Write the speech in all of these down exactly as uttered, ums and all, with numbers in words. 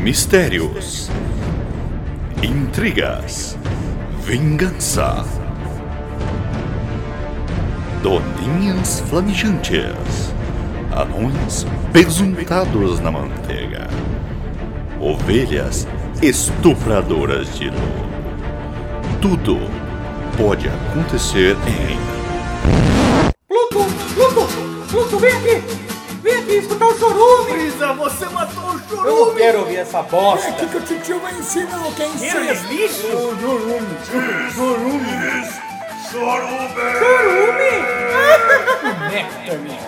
Mistérios, intrigas, vingança, doninhas flamejantes, anões pesuntados na manteiga, ovelhas estupradoras de luz. Tudo pode acontecer em... Pluto! Pluto! Pluto, vem aqui! Vem aqui escutar o chorume! Brisa, você matou o chorume! Eu não quero ouvir essa bosta! É aqui que o titio vai ensinar o que é ensino! Eles lixo! Chorume! Chorume! Chorume! Néctar!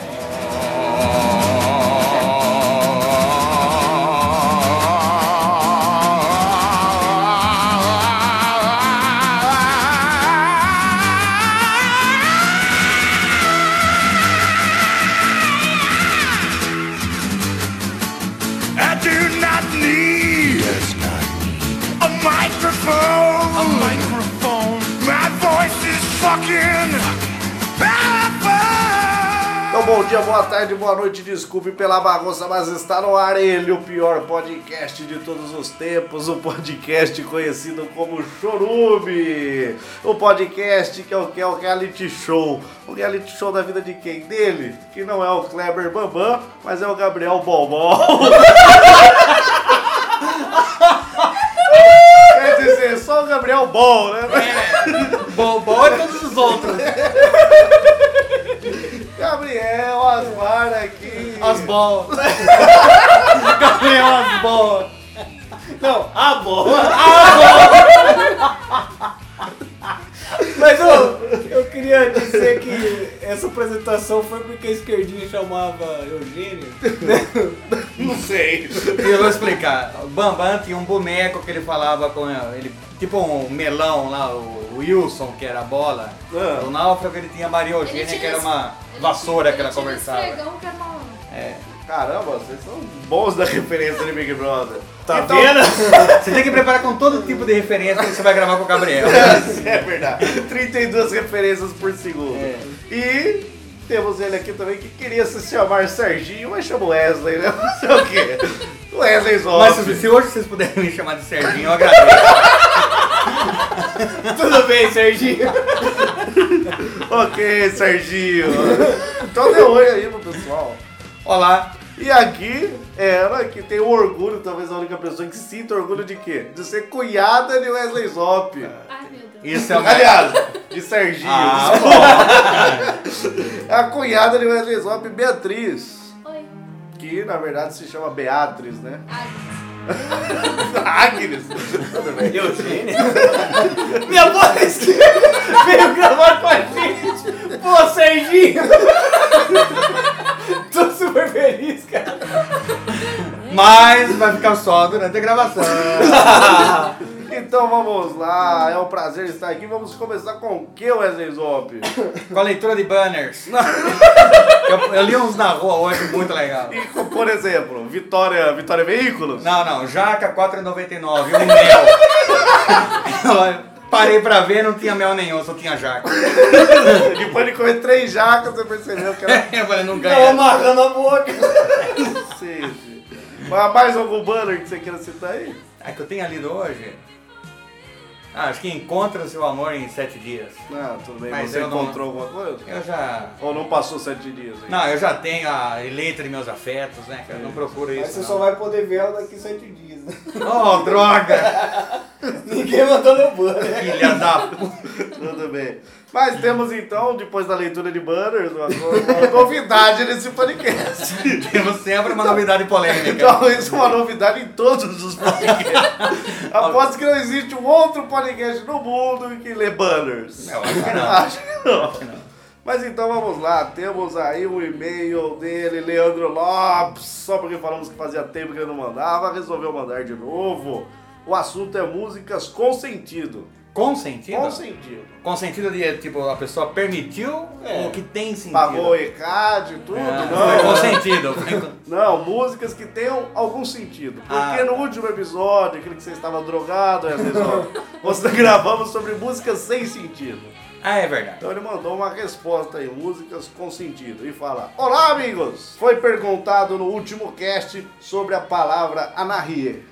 Microphone, a microphone. My voice is fucking powerful. Então, bom dia, boa tarde, boa noite, desculpe pela bagunça, mas está no ar ele, o pior podcast de todos os tempos, o podcast conhecido como Chorume, o podcast que é o que é o reality show, o reality show da vida de quem? Dele, que não é o Kleber Bambam, mas é o Gabriel Bombom. Quer dizer, só o Gabriel bom, né? É, bom, bom é todos os outros. Gabriel Asmar aqui. Asbol. Gabriel Asbol. Não, a bola. Mas eu, eu queria dizer que essa apresentação foi porque a esquerdinha chamava Eugênio. Não sei. Eu vou explicar. O Bambam tinha um boneco que ele falava com ele, tipo um melão lá, o Wilson, que era a bola. Ah. O Náufrago ele tinha a Maria Eugênia, que era uma vassoura que ela conversava. Esfregão, que era uma... É. Caramba, vocês são bons da referência de Big Brother. Tá Então- vendo? Você tem que preparar com todo tipo de referência que você vai gravar com o Gabriel. É verdade. trinta e duas referências por segundo. É. E temos ele aqui também que queria se chamar Serginho, mas chama Wesley, né? Não sei o quê. Wesley Zoff. Mas se, se hoje vocês puderem me chamar de Serginho, eu agradeço. Tudo bem, Serginho? Ok, Serginho. Então dê oi aí pro pessoal. Olá. E aqui, ela que tem o orgulho, talvez a única pessoa que sinta orgulho de quê? De ser cunhada de Wesley Zopp. Ai, meu Deus. Isso é o Aliás, de Serginho. Ah, A cunhada de Wesley Zopp, Beatriz. Oi. Que na verdade se chama Beatriz, né? Ai, Agnes. Tudo bem. Eugênio? Minha voz que veio gravar com a gente. Pô, Serginho. Tô super feliz, cara. Mas vai ficar só durante a gravação. Então vamos lá, é um prazer estar aqui. Vamos começar com o que, Wesley Zopp? Com a leitura de banners. Eu, eu li uns na rua hoje, muito legal. E, por exemplo, Vitória, Vitória Veículos? Não, não, jaca quatro reais e noventa e nove centavos, um mel. Eu parei pra ver, não tinha mel nenhum, só tinha jaca. Depois de comer três jacas, você percebeu que era... Eu falei, não Tava ganha. amarrando a boca. Sim, sim. Mas mais algum banner que você queira citar aí? É que eu tenho lido hoje. Ah, acho que encontra seu amor em sete dias. Não, tudo bem. Mas Você eu não- encontrou alguma coisa? Eu já... Ou não passou sete dias aí? Não, eu já tenho a eleita de meus afetos, né, cara? Eu não procuro isso. Mas você não. só vai poder ver ela daqui sete dias, né? Oh, droga! Ninguém mandou no banner. Filha da puta. Tudo bem. Mas temos então, depois da leitura de banners, uma, uma novidade nesse podcast. Temos sempre uma novidade polêmica. Então, isso é uma novidade em todos os podcasts. Aposto que não existe um outro podcast no mundo que lê banners. Eu acho que não. Acho que não. Acho que não. Mas então vamos lá, temos aí um e-mail dele, Leandro Lopes, só porque falamos que fazia tempo que ele não mandava, resolveu mandar de novo. O assunto é músicas com sentido. Com sentido? Com sentido. Com sentido de, tipo, a pessoa permitiu É. ou que tem sentido? Pagou o E C A D, tudo, Ah, não. foi com sentido. Foi com- Não, músicas que tenham algum sentido. Porque Ah, no tá. último episódio, aquele que você estava drogado, nós gravamos sobre músicas sem sentido. Ah, é verdade. Então ele mandou uma resposta aí, músicas com sentido, e fala: Olá, amigos! Foi perguntado no último cast sobre a palavra anarrie.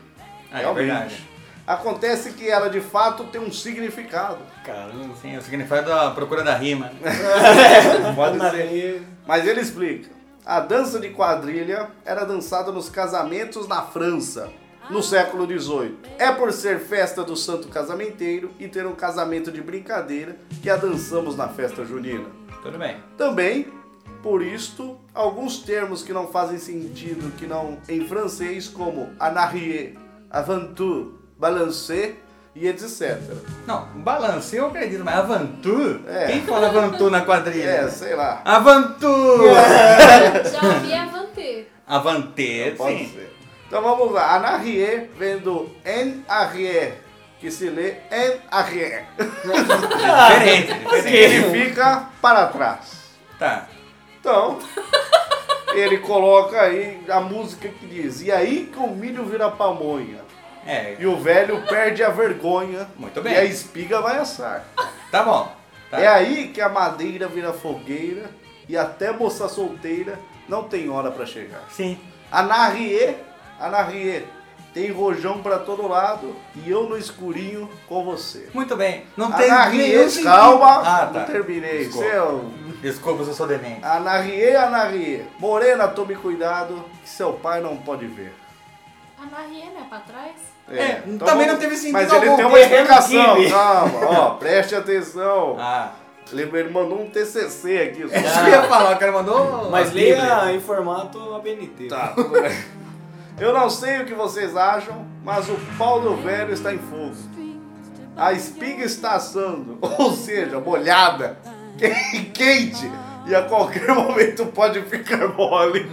Ah, é verdade. Acontece que ela de fato tem um significado. Caramba. Sim, o significado da procura da rima. Pode Mas ser. aí- Mas ele explica. A dança de quadrilha era dançada nos casamentos na França, no século dezoito. É por ser festa do santo casamenteiro e ter um casamento de brincadeira que a dançamos na festa junina. Tudo bem. Também, por isto, alguns termos que não fazem sentido que não em francês, como anarrier, aventure, balancer e etcétera. Não, balance eu acredito, mas aventure? É. Quem fala aventure na quadrilha? É, sei lá. Aventure! Já vi Avante. Avante, Pode sim. ser. Então vamos lá. Anarrier vem do en arrière, que se lê en arrière. Diferente, diferente. Significa para trás. Tá. Então, ele coloca aí a música que diz: e aí que o milho vira pamonha. É, E o velho perde a vergonha. Muito bem. E a espiga vai assar. tá bom. Tá. É aí que a madeira vira fogueira. E até moça solteira não tem hora pra chegar. Sim. Anarrier, Anarrier, tem rojão pra todo lado. E eu no escurinho com você. Muito bem. Não tem Anarrier, nenhum sentido. calma, Ah, não tá. terminei. Desculpa. Seu... Desculpa se eu sou demente. Anarrier, Anarrier, morena, tome cuidado que seu pai não pode ver. A Marie, né? Pra trás. É, então também vamos- não teve sentido Mas ele algum, tem uma terreno explicação, kibe. calma, ó, preste atenção. Ah. Ele, ele mandou um T C C aqui. Só. Isso que eu ia falar, o cara mandou. Mas a Bíblia. leia em formato A B N T. Tá, tudo bem. Eu não sei o que vocês acham, mas o pau do velho está em fogo. A espiga está assando, ou seja, molhada, que- quente, e a qualquer momento pode ficar mole.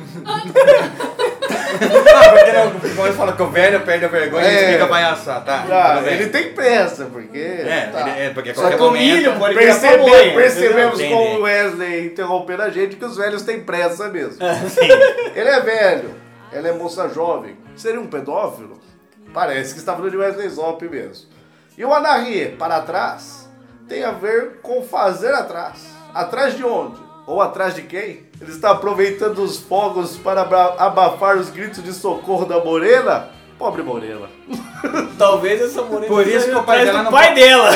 Ah, porque não, como ele fala que o velho perde a vergonha É. e fica vai assar, tá? Ah, Tudo bem. ele tem pressa, porque. É, tá. ele, é porque a Só qualquer que o momento... milho pode virar Percebe- pamonha. percebemos entendeu? com o Wesley interrompendo a gente que os velhos têm pressa mesmo. Sim. Ele é velho, ela é moça jovem. Seria um pedófilo? Parece que está falando de Wesley Zop mesmo. E o Anarrier, para trás, tem a ver com fazer atrás. Atrás de onde? Ou atrás de quem? Ele está aproveitando os fogos para abra- abafar os gritos de socorro da Morena? Pobre Morena. Talvez essa morena Por isso seja que o pai atrás dela do não pai pode- dela.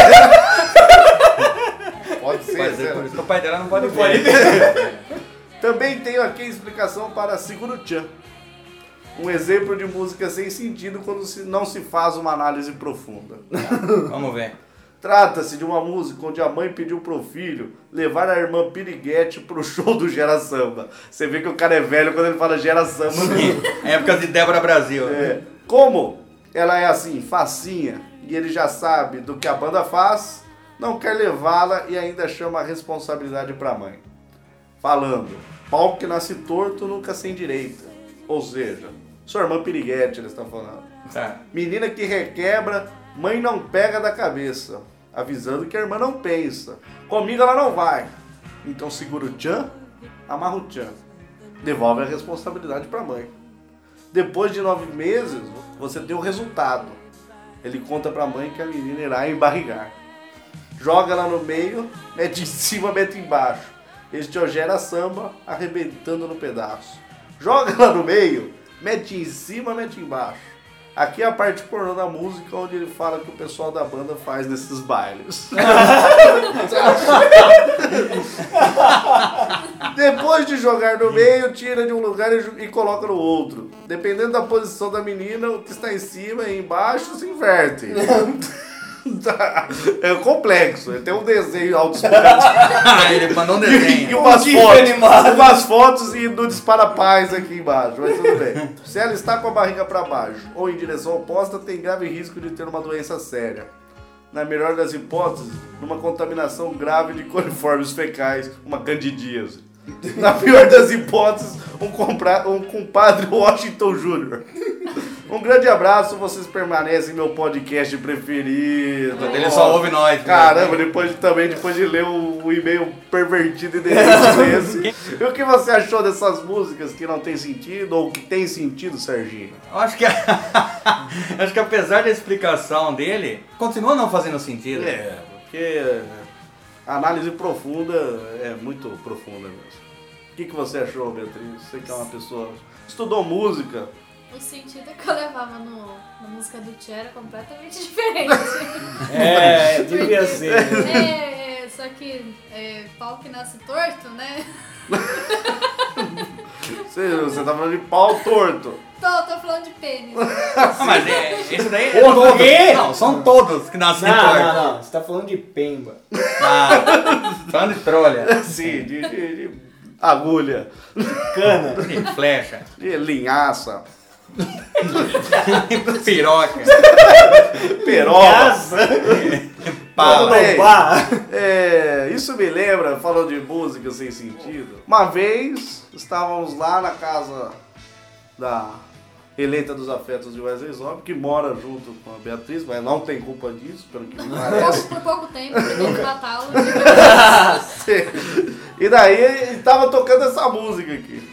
Pode ser, Pode ser, será? por isso que o pai dela não pode Não pode ver. Também tenho aqui a explicação para Siguro-chan. Um exemplo de música sem sentido quando se- não se faz uma análise profunda. Vamos ver. Trata-se de uma música onde a mãe pediu pro filho levar a irmã Piriguete pro show do Gera Samba. Você vê que o cara é velho quando ele fala Gera Samba. É época de Débora Brasil. É. Como ela é assim, facinha, e ele já sabe do que a banda faz, não quer levá-la e ainda chama a responsabilidade pra mãe. Falando, pau que nasce torto nunca sem direita. Ou seja, sua irmã Piriguete, eles estão falando. Tá. Menina que requebra, mãe não pega da cabeça. Avisando que a irmã não pensa. Comigo ela não vai. Então segura o tchan, amarra o tchan. Devolve a responsabilidade pra mãe. Depois de nove meses, você tem o resultado. Ele conta pra mãe que a menina irá embarrigar. Joga ela no meio, mete em cima, mete embaixo. Este é o Gera Samba arrebentando no pedaço. Joga ela no meio, mete em cima, mete embaixo. Aqui é a parte pornô da música onde ele fala que o pessoal da banda faz nesses bailes. Depois de jogar no meio, tira de um lugar e, ju- e coloca no outro. Dependendo da posição da menina, o que está em cima e embaixo se inverte. Tá. É complexo, ele tem um desenho autoexplicativo. Ah, ele mandou um E, desenho. umas gif fotos, animado. umas fotos e nudes para paz aqui embaixo, mas tudo bem. Se ela está com a barriga para baixo ou em direção oposta, tem grave risco de ter uma doença séria. Na melhor das hipóteses, numa contaminação grave de coliformes fecais, uma candidíase. Na pior das hipóteses, um, compra- um compadre Washington Júnior Um grande abraço, vocês permanecem meu podcast preferido. Ele só ouve nós. né? Caramba, depois de, também depois de ler o, o e-mail pervertido e decente desse. E o que você achou dessas músicas que não tem sentido ou que tem sentido, Serginho? Eu acho que, acho que apesar da explicação dele, continua não fazendo sentido. É, porque a análise profunda é muito profunda mesmo. O que, que você achou, Beatriz? Você que é uma pessoa estudou música, o sentido que eu levava no, na música do Tchê era completamente diferente. É, devia ser. É, é, só que é, pau que nasce torto, né? Você, você tá falando de pau torto. Tô, tô falando de pênis. Não, mas é, esse daí é Ô, todos. quê? Não, são todos que nascem Não, tortos. não, não. Você tá falando de pemba. Ah, falando de trolha, Sim, de, de, de agulha, Cana. de flecha, de linhaça, piroca, peroba. pala. Bem, Opa. é, isso me lembra, falando de música sem sentido. Uma vez estávamos lá na casa da eleita dos afetos de Wesley Zop, que mora junto com a Beatriz, mas não tem culpa disso, pelo que me Por parece. pouco, por pouco tempo, primeiro de Natal. E daí ele tava tocando essa música aqui.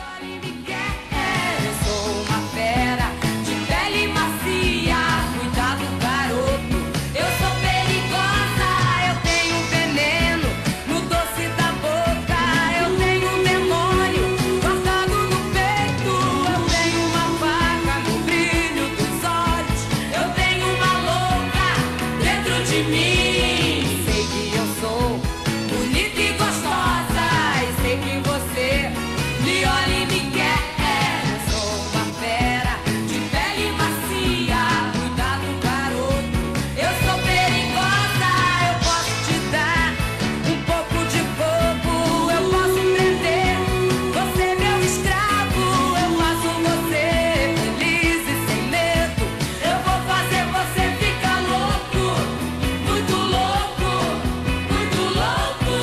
Eu sou uma fera de pele macia, cuidado garoto, eu sou perigosa, eu tenho veneno no doce da boca, eu tenho um demônio guardado no peito, eu tenho uma faca no brilho dos olhos, eu tenho uma louca dentro de mim, sei que eu sou bonita e gostosa, e sei que você me olha e me quer. Eu sou uma fera de pele macia, cuidado garoto, eu sou perigosa, eu posso te dar um pouco de fogo, eu posso prender você meu escravo, eu faço você feliz e sem medo, eu vou fazer você ficar louco, muito louco, muito louco,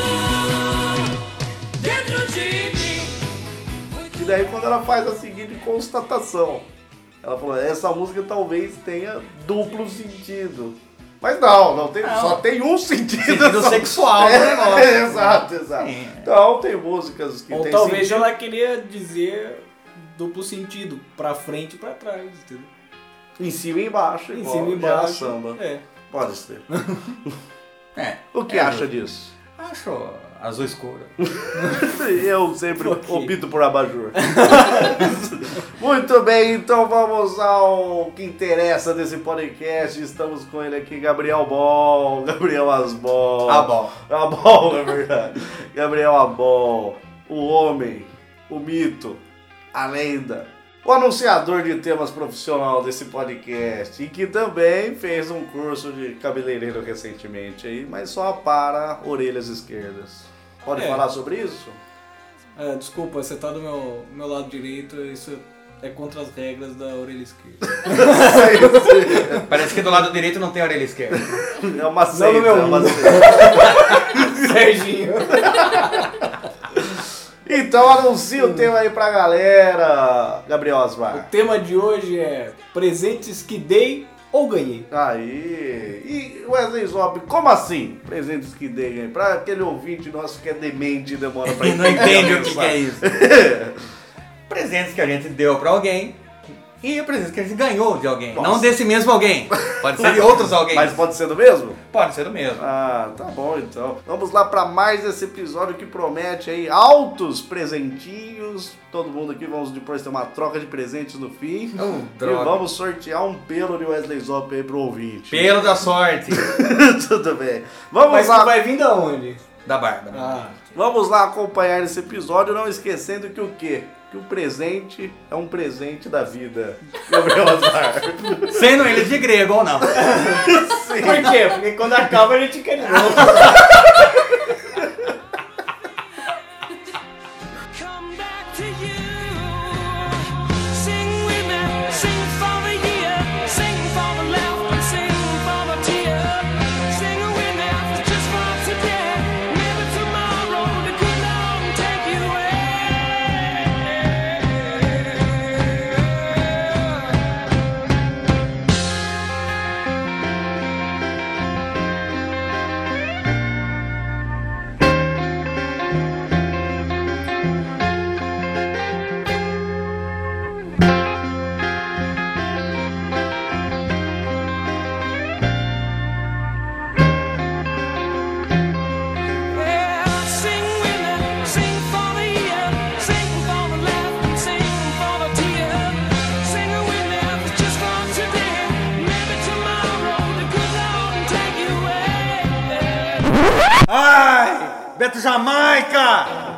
dentro de mim. E daí quando ela faz a seguinte constatação, ela falou, essa música talvez tenha duplo sentido. Mas não, não tem, Não. só tem um sentido. Sentido só. sexual do É, negócio. exato, exato. Sim. Então tem músicas que Ou tem talvez sentido. ela queria dizer duplo sentido, pra frente e pra trás, entendeu? Em cima e embaixo, Em igual cima e gera embaixo. samba. É. Pode ser. É, O que é, acha disso? Acho azul escuro. Eu sempre Por quê? opto por abajur. Muito bem, então vamos ao que interessa desse podcast. Estamos com ele aqui, Gabriel Bol, Gabriel Asbol. Ah, bom. Abol, é verdade. Gabriel Abol, o homem, o mito, a lenda, o anunciador de temas profissional desse podcast e que também fez um curso de cabeleireiro recentemente aí, mas só para orelhas esquerdas. Pode É. falar sobre isso? É, desculpa, você tá do meu, meu lado direito, isso é contra as regras da orelha esquerda. Parece que do lado direito não tem a orelha esquerda. É uma seita, no meu é uma mundo. seita. Serginho. Então anuncia o tema aí pra galera, Gabriel O Asmar. tema de hoje é presentes que dei ou ganhei. Aí, e Wesley Zop, como assim? Presentes que dei aí, pra aquele ouvinte nosso que é demente e demora pra E não entende o que, que é isso. Presentes que a gente deu pra alguém e presentes que a gente ganhou de alguém. Nossa. Não desse mesmo alguém. Pode ser de outros alguém. Mas pode ser do mesmo? Pode ser do mesmo. Ah, tá bom então. Vamos lá pra mais esse episódio que promete aí altos presentinhos. Todo mundo aqui vamos depois ter uma troca de presentes no fim. Oh, E droga. vamos sortear um pelo de Wesley Zop aí pro ouvinte. Pelo da sorte. Tudo bem. Vamos Mas lá. tu vai vir da onde? Da barba. Ah, Vamos lá acompanhar esse episódio, não esquecendo que o quê? Que o presente é um presente da vida. Gabriel Azar. Sendo ele de grego ou não. por quê? Porque quando acaba a gente quer de novo. Come back to you. Sing with me, sing for the year, sing for the laughter, sing for the tear. Sing with me, just for today. Maybe tomorrow the good Lord will take you away. Ai, Beto Jamaica!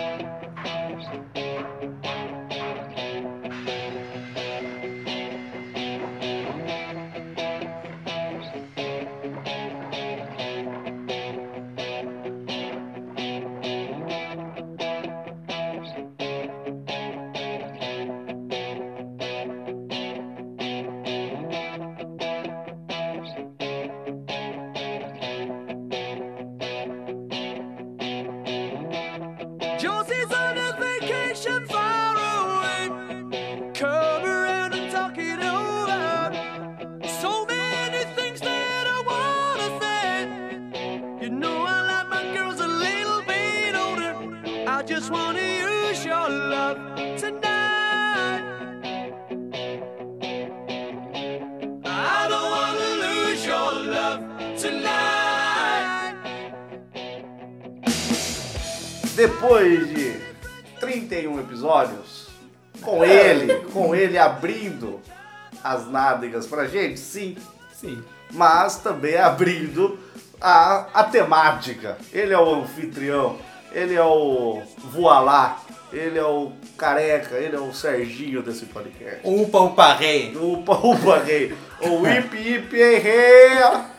Josie's on a vacation far away. Come around and talk it over. So many things that I wanna say. You know I like my girls a little bit older. I just wanna use your love tonight. I don't wanna lose your love tonight. Depois de trinta e um episódios, com ele, com ele abrindo as nádegas pra gente, sim, Sim. mas também abrindo a, a temática. Ele é o anfitrião, ele é o voalá, ele é o careca, ele é o Serginho desse podcast. Upa, upa, rei. Upa, upa, rei. O Ip, Ip, rei.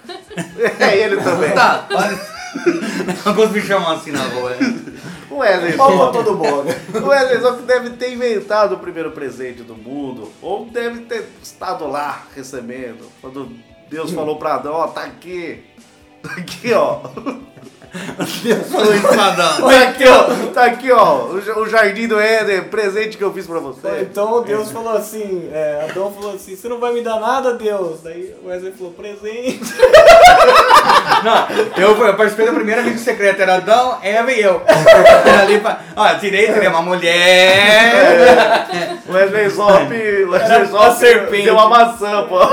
É ele também. Tá, alguns me chamam assim na rua. né? O Wesley Palma Zop. todo mundo. O Wesley Zop deve ter inventado o primeiro presente do mundo, ou deve ter estado lá recebendo, quando Deus falou pra Adão, ó, tá aqui, tá aqui, ó. Deus falou isso pra Adão. Tá aqui, ó, tá aqui, ó, o ja- o Jardim do Éden, presente que eu fiz pra você. Então Deus falou assim, é, Adão falou assim, você não vai me dar nada, Deus? Daí o Wesley falou, presente. Não, eu, eu participei do primeiro amigo secreto, era Adão, Eva e eu. Era ali pra. Ó, tirei, tirei uma mulher. O Wesley Zop, o Wesley Era a Zop serpente. deu uma maçã, pô,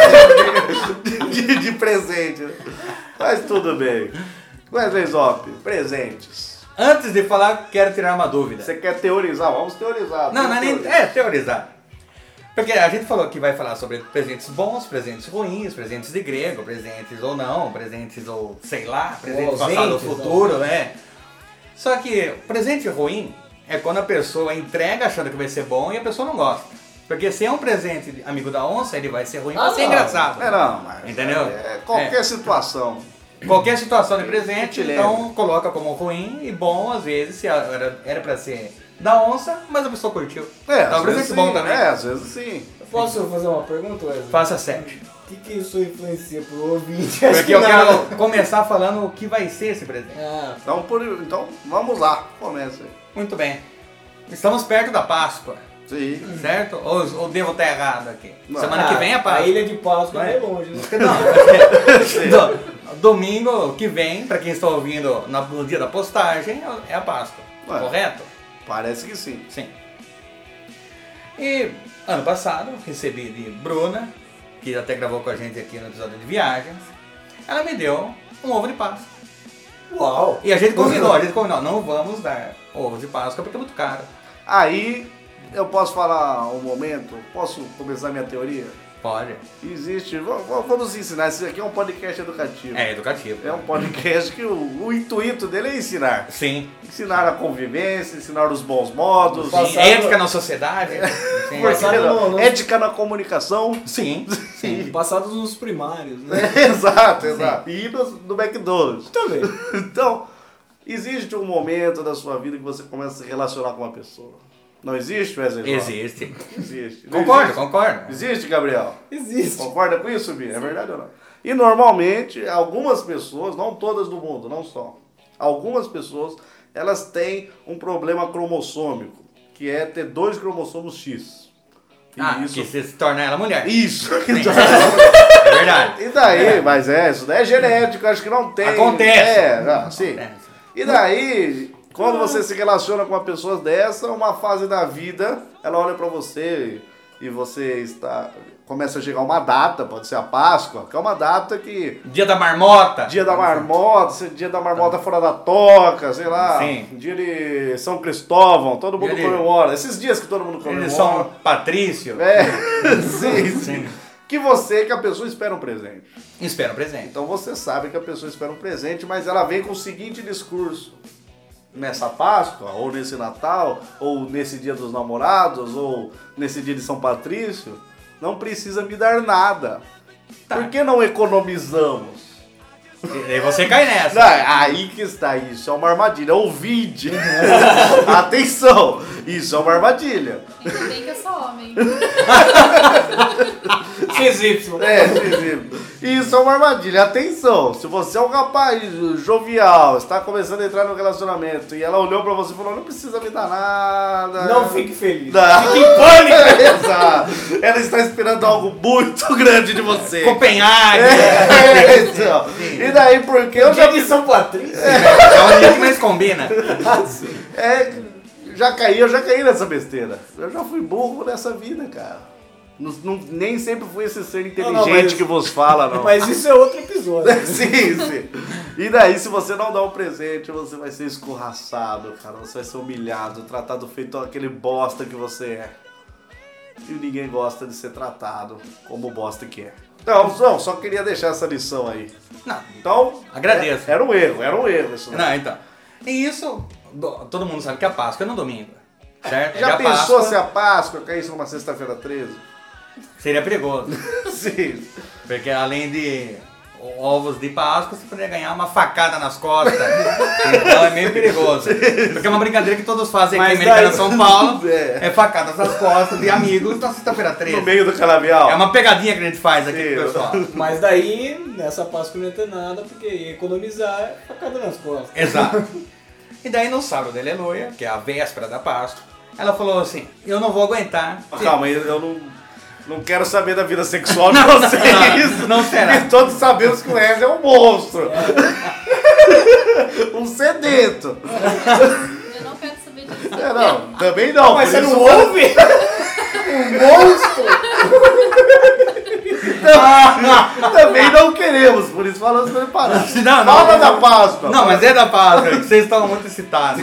de, de presente. Mas tudo bem. Wesley Zop, presentes. Antes de falar, quero tirar uma dúvida. Você quer teorizar? Vamos teorizar. Não, não é nem. Vamos teorizar. É, teorizar. Porque a gente falou que vai falar sobre presentes bons, presentes ruins, presentes de grego, presentes ou não, presentes ou sei lá, presentes Ou passado ou ausentes, futuro, né? Só que presente ruim é quando a pessoa entrega achando que vai ser bom e a pessoa não gosta. Porque se é um presente de amigo da onça, ele vai ser ruim, Ah, vai ser não. engraçado. É, não, mas Entendeu? É, qualquer É. situação. Qualquer situação de presente, Te então coloca como ruim e bom, às vezes, se era, era pra ser da onça, mas a pessoa curtiu. É, Então, às vezes presente sim. bom também. É, às vezes sim. Posso fazer uma pergunta, Wesley? Faça sete. O que, que isso influencia pro ouvinte? Acho Porque que eu nada. quero começar falando o que vai ser esse presente. Ah, Então, por, então vamos lá, começa aí. Muito bem. Estamos perto da Páscoa, Sim. certo? Ou, ou devo estar errado aqui? Não. Semana que vem é a A Páscoa. Ilha de Páscoa Vai. é longe, né? Não, do- domingo que vem, para quem está ouvindo na- no dia da postagem, é a Páscoa. Ué. Correto? Parece que sim. Sim. E ano passado recebi de Bruna, que até gravou com a gente aqui no episódio de viagens, ela me deu um ovo de Páscoa. Uau! E a gente combinou, a gente combinou, não vamos dar ovo de Páscoa porque é muito caro. Aí, eu posso falar um momento? Posso começar minha teoria? Pode. Existe, vamos, vamos ensinar, isso aqui é um podcast educativo. É educativo. É um podcast que o, o intuito dele é ensinar. Sim. Ensinar a convivência, ensinar os bons modos. Sim. Passado- Ética na sociedade. Sim. Por que Passado não? no- no- Ética na comunicação. Sim. Sim. Passados nos primários, né? Exato, exato. E no, no McDonald's. Também. Então, existe um momento da sua vida que você começa a se relacionar com uma pessoa. Não existe, Wesley? Existe. Existe. Não Concordo, existe? concordo. Existe, Gabriel? Existe. Concorda com isso, Bia? É verdade ou não? E normalmente, algumas pessoas, não todas do mundo, não só, algumas pessoas, elas têm um problema cromossômico, que é ter dois cromossomos X. E Ah, isso. que se torna ela mulher. Isso. Sim. É verdade. E daí, mas é, isso daí é genético, acho que não tem. Acontece. É, não, sim. Acontece. E daí, quando você se relaciona com uma pessoa dessa, uma fase da vida, ela olha pra você e você está começa a chegar uma data, pode ser a Páscoa, que é uma data que Dia da marmota. dia da marmota, dia da marmota fora da toca, sei lá, Sim. dia de São Cristóvão, todo mundo Dia de- comemora. Esses dias que todo mundo Eles comemora. são Patrício. É, sim, sim. Sim. que você, que a pessoa espera um presente. Espera um presente. Então você sabe que a pessoa espera um presente, mas ela vem com o seguinte discurso. Nessa Páscoa, ou nesse Natal, ou nesse dia dos namorados, ou nesse dia de São Patrício, não precisa me dar nada. Tá. Por que não economizamos? E aí você cai nessa. Não, aí que está, isso é uma armadilha. Ouvinte! Atenção! Isso é uma armadilha. Ainda bem que eu sou homem. X Y. É, isso é uma armadilha. Atenção! Se você é um rapaz jovial, está começando a entrar no relacionamento e ela olhou pra você e falou: não precisa me dar nada. Não fique feliz. Não. Fique em pânico. Exato. Ela está esperando algo muito grande de você. Copenhague. É, então. E daí, porque eu já Dia de São Patrício. É o dia que mais combina. É, já caí, eu já caí nessa besteira. Eu já fui burro nessa vida, cara. Não, não- nem sempre fui esse ser inteligente Não, não, mas- que vos fala, não. Mas isso é outro episódio. Sim, sim. E daí, se você não dá um presente, você vai ser escorraçado, cara. Você vai ser humilhado, tratado feito aquele bosta que você é. E ninguém gosta de ser tratado como o bosta que é. Então, não, só queria deixar essa lição aí. Não, Então, Agradeço. é- Era um erro, era um erro isso. não, então. E isso, do- todo mundo sabe que a Páscoa é no domingo. Certo? Já E a pensou Páscoa se a Páscoa caísse numa sexta-feira treze? seria perigoso. Sim. Porque além de ovos de Páscoa, você poderia ganhar uma facada nas costas. Então é meio perigoso. Porque é uma brincadeira que todos fazem aqui em Mas Americana daí- São Paulo. É. É facadas nas costas de amigos na sexta-feira treze. No meio do canavial. É uma pegadinha que a gente faz aqui Sim. com o pessoal. Mas daí, nessa Páscoa não ia ter nada, porque ia economizar é facada nas costas. Exato. E daí no sábado de Aleluia, que é a véspera da Páscoa, ela falou assim: eu não vou aguentar. Calma, eu eu não, não quero saber da vida sexual de Não, não, vocês. não, não será. Porque todos sabemos que o Wesley é um monstro. um sedento. Eu não quero saber disso. É, não, também não. Mas por você isso- não ouve? Um monstro? Também não queremos, por isso falamos pra ele parar. Não, não, Fala não. da Páscoa. Não, mas é da Páscoa, que vocês estão muito excitados.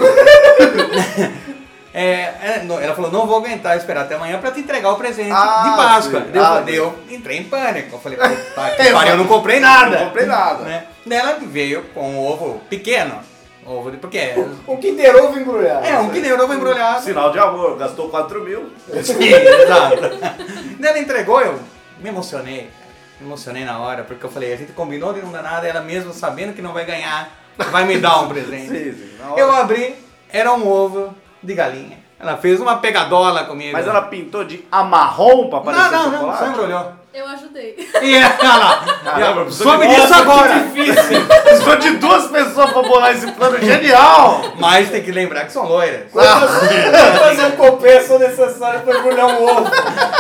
É, é, não, ela falou: não vou aguentar esperar até amanhã pra te entregar o presente Ah, de Páscoa. sim. Daí eu, Ah, falei- eu entrei em pânico. Eu falei: puta que É, pariu, eu não comprei nada. Não comprei nada. Né? Daí ela veio com um ovo pequeno. Ovo de, porque é, Um Kinder Ovo embrulhado. é um Kinder Ovo embrulhado. Sinal de amor, gastou quatro mil. Sim, exato. Daí ela entregou, eu me emocionei. Me emocionei na hora, porque eu falei: a gente combinou de não dar nada, ela mesmo sabendo que não vai ganhar, vai me dar um presente. Sim, sim, na hora. Eu abri, era um ovo de galinha. Ela fez uma pegadola comigo. Mas ela pintou de amarrom pra parecer Não, não, não, chocolate? só embrulhou. Eu ajudei. E ela, Caramba, e precisou some de- disso Nossa, agora. que difícil. Precisou de duas pessoas pra bolar esse plano genial. Mas tem que lembrar que são loiras. Vai fazer um compenso necessário pra embrulhar um ovo.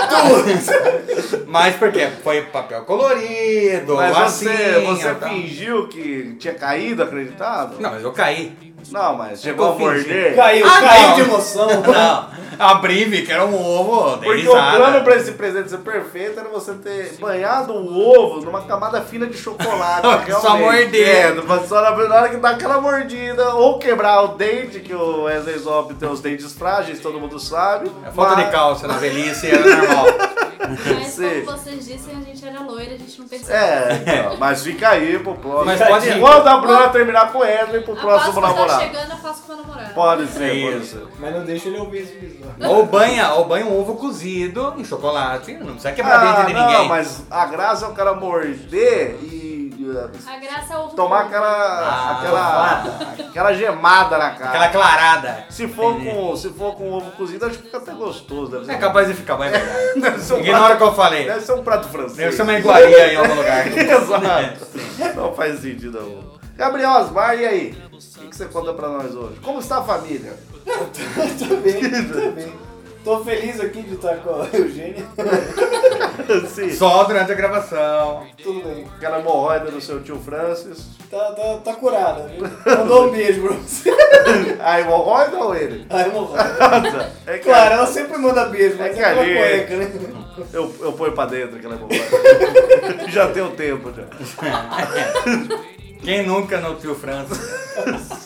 Mas porque foi papel colorido, Mas lacinho, você, você tal. fingiu que tinha caído, acreditado? Não, mas eu caí. Não, mas chegou a fingi. morder. Caiu, Ah, caiu não. de emoção. Não, abri, vi que era um ovo, dei Porque o risada. plano pra esse presente ser perfeito era você ter banhado o ovo numa camada fina de chocolate. Só realmente. morder. É, só na na hora que dá aquela mordida, ou quebrar o dente, que o Wesley Zop tem os dentes frágeis, todo mundo sabe. É falta mas- de cálcio na velhice, era normal. Mas Sim. como vocês disseem, a gente era loira, a gente não pensava. É, então, mas fica aí pro próximo. Mas pode ir. Quando a Bruna terminar com o Wesley, pro A próximo Páscoa tá namorado. chegando, eu faço com meu namorado. Pode ser, pode Isso. ser. Mas não deixa ele ouvir esse episódio. Ou banha, ou banha um ovo cozido em chocolate. Não precisa quebrar Ah, dente de não, ninguém. mas a graça é o cara morder e uh, A graça é o ovo tomar cru. aquela, Ah, aquela, aquela gemada na cara. Aquela clarada. Se for, com, se for com ovo cozido, acho que fica até gostoso. Deve ser, É capaz de ficar bom, é verdade. deve ser um Ignora o prato, que eu falei. deve ser um prato francês. Deve ser uma iguaria em algum lugar. Exato. Não faz sentido não. Gabriel Osmar, e aí? O que, que você conta pra nós hoje? Como está a família? Tô bem, tô bem. Tô feliz aqui de estar com a Eugênia. Sim. Só durante a gravação. Tudo bem. Aquela hemorroida do seu tio Francis. Tá, tá, tá curada, viu? Mandou um beijo pra você. A hemorroida ou ele? Ai, morreu. É que Claro, ela sempre manda beijo, mas É é, que aquela ali- cueca, né? Eu, eu ponho pra dentro aquela hemorroida. Já tem um tempo já. Quem nunca no tio França?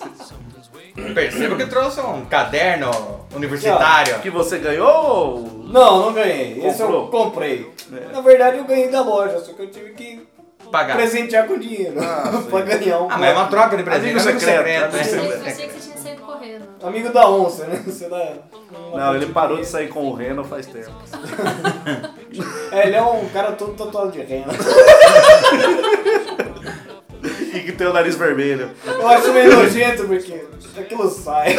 Perceba que trouxe um caderno universitário. Que você ganhou? Não, não ganhei. Esse eu Comprou? comprei. Na verdade eu ganhei da loja, só que eu tive que Pagar. presentear com dinheiro. Ah, pra ganhar um. Ah, mas é uma troca de presente. Amigo secreto, né? amigo Eu secreto. achei que você tinha saído correndo. Amigo da onça, né? Você dá uma Não, ele batidinha. parou de sair com o Reno faz tempo. É, ele é um cara todo tatuado de rena. E que tem o nariz vermelho. Eu acho meio nojento porque aquilo sai.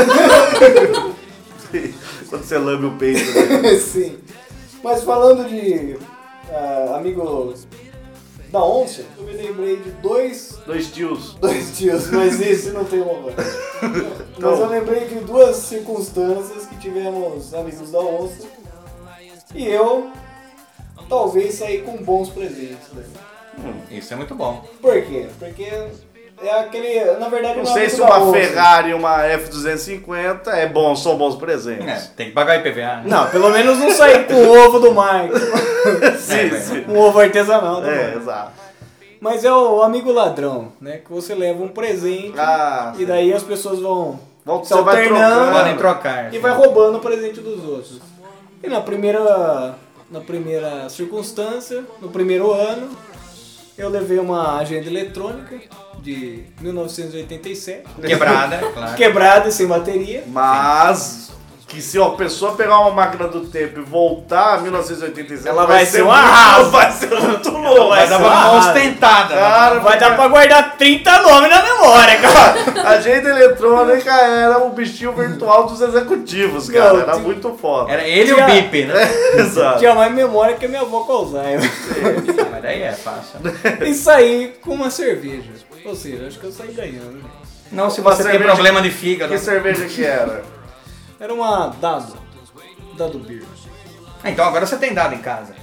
Quando você lambe o peito. Né? Sim. Mas falando de ah, amigo da onça, eu me lembrei de dois, Dois tios. dois tios, mas esse não tem uma voz. Então. Mas eu lembrei de duas circunstâncias que tivemos amigos da onça e eu talvez saí com bons presentes. Né? Isso é muito bom. Por quê? Porque é aquele. Na verdade, Não não é sei amigo se da uma onça. Ferrari e uma F duzentos e cinquenta é bom, são bons presentes. É, tem que pagar I P V A. né? Não, pelo menos não saí com o ovo do Marco. Sim, É, sim. Um ovo artesanal do É, Marco. exato. Mas é o amigo ladrão, né? Que você leva um presente Ah, e daí as pessoas vão Vão- se você vai alternando trocando. Podem trocar. e sim. vai roubando o presente dos outros. E na primeira, na primeira circunstância, no primeiro ano, eu levei uma agenda eletrônica de mil novecentos e oitenta e sete, Quebrada, claro. quebrada e sem bateria. Mas que se a pessoa pegar uma máquina do tempo e voltar a mil novecentos e oitenta e sete, Ela vai ser um muito- arraso. Vai ser muito louco. Vai dar ser pra dar uma uma- ostentada. né? Cara, Vai dar pra guardar trinta nomes na memória, cara. a agenda eletrônica era o bichinho virtual dos executivos, cara. Não, Era tinha- muito foda. Era ele e Tinha- o Bip, né? Exato. Tinha mais memória que a minha avó com Alzheimer. Mas daí é fácil. E saí com uma cerveja. Ou seja, acho que eu saí ganhando. Não, se Uma você tem cerveja- problema de fígado. Que cerveja que era? Era uma Dado. Dado Beer. Ah, então agora você tem dado em casa.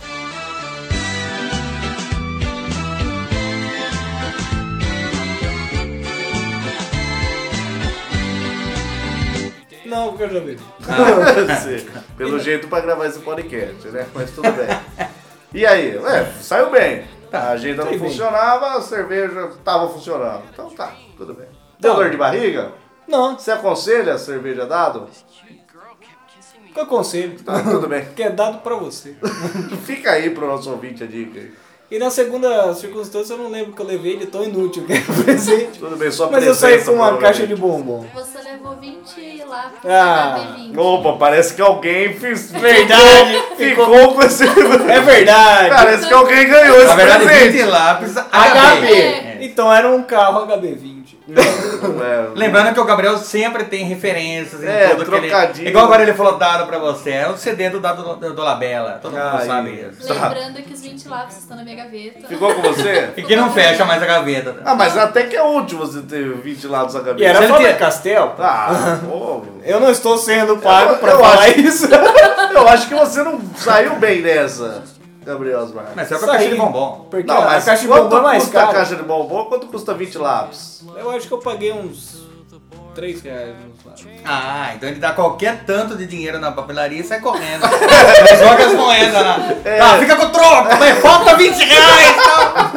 Não, porque eu já bebi. Sim, pelo jeito pra gravar esse podcast, né? Mas tudo bem. E aí? É, saiu bem. A agenda não Saiu bem. funcionava, a cerveja tava funcionando. Então tá, tudo bem. Deu Tá. dor de barriga? Não, Você aconselha a cerveja dado? que eu aconselho. Tá, tudo bem. Que é dado pra você. Fica aí pro nosso ouvinte a dica aí. E na segunda circunstância eu não lembro que eu levei de tão inútil que era o presente. Tudo bem, só Mas eu saí presença, com uma provavelmente. caixa de bombom. Você levou vinte lá Ah, H B vinte. Opa, parece que alguém fez... Verdade, Ficou, ficou com esse... É verdade. Parece que alguém ganhou esse Na verdade, presente. vinte lápis H H B. B. É. Então era um carro H B vinte. É, Lembrando que o Gabriel sempre tem referências em É, tudo que ele... trocadilho. Igual agora ele falou dado pra você. É o C D do dado do, do Labella. Todo mundo Ai. sabe isso. Lembrando que os vinte lápis estão na minha gaveta. Ficou com você? E que não fecha mais a gaveta. Ah, mas até que é útil você ter vinte lados a E cabeça. era Se ele Faber tinha- Castell. Ah, pô. Eu não estou sendo pago Eu- pra eu falar acho- isso. Eu acho que você não saiu bem dessa, Gabriel Osmar. Mas é com a caixa de bombom. Porque Não, a mas caixa de quanto bombom é mais custa a cara. caixa de bombom? Quanto custa vinte lápis? Eu acho que eu paguei uns três reais. Não sei. Ah, então ele dá qualquer tanto de dinheiro na papelaria e sai correndo. Ele joga as moedas lá. É. Tá, fica com o troco, mas falta vinte reais. Tal.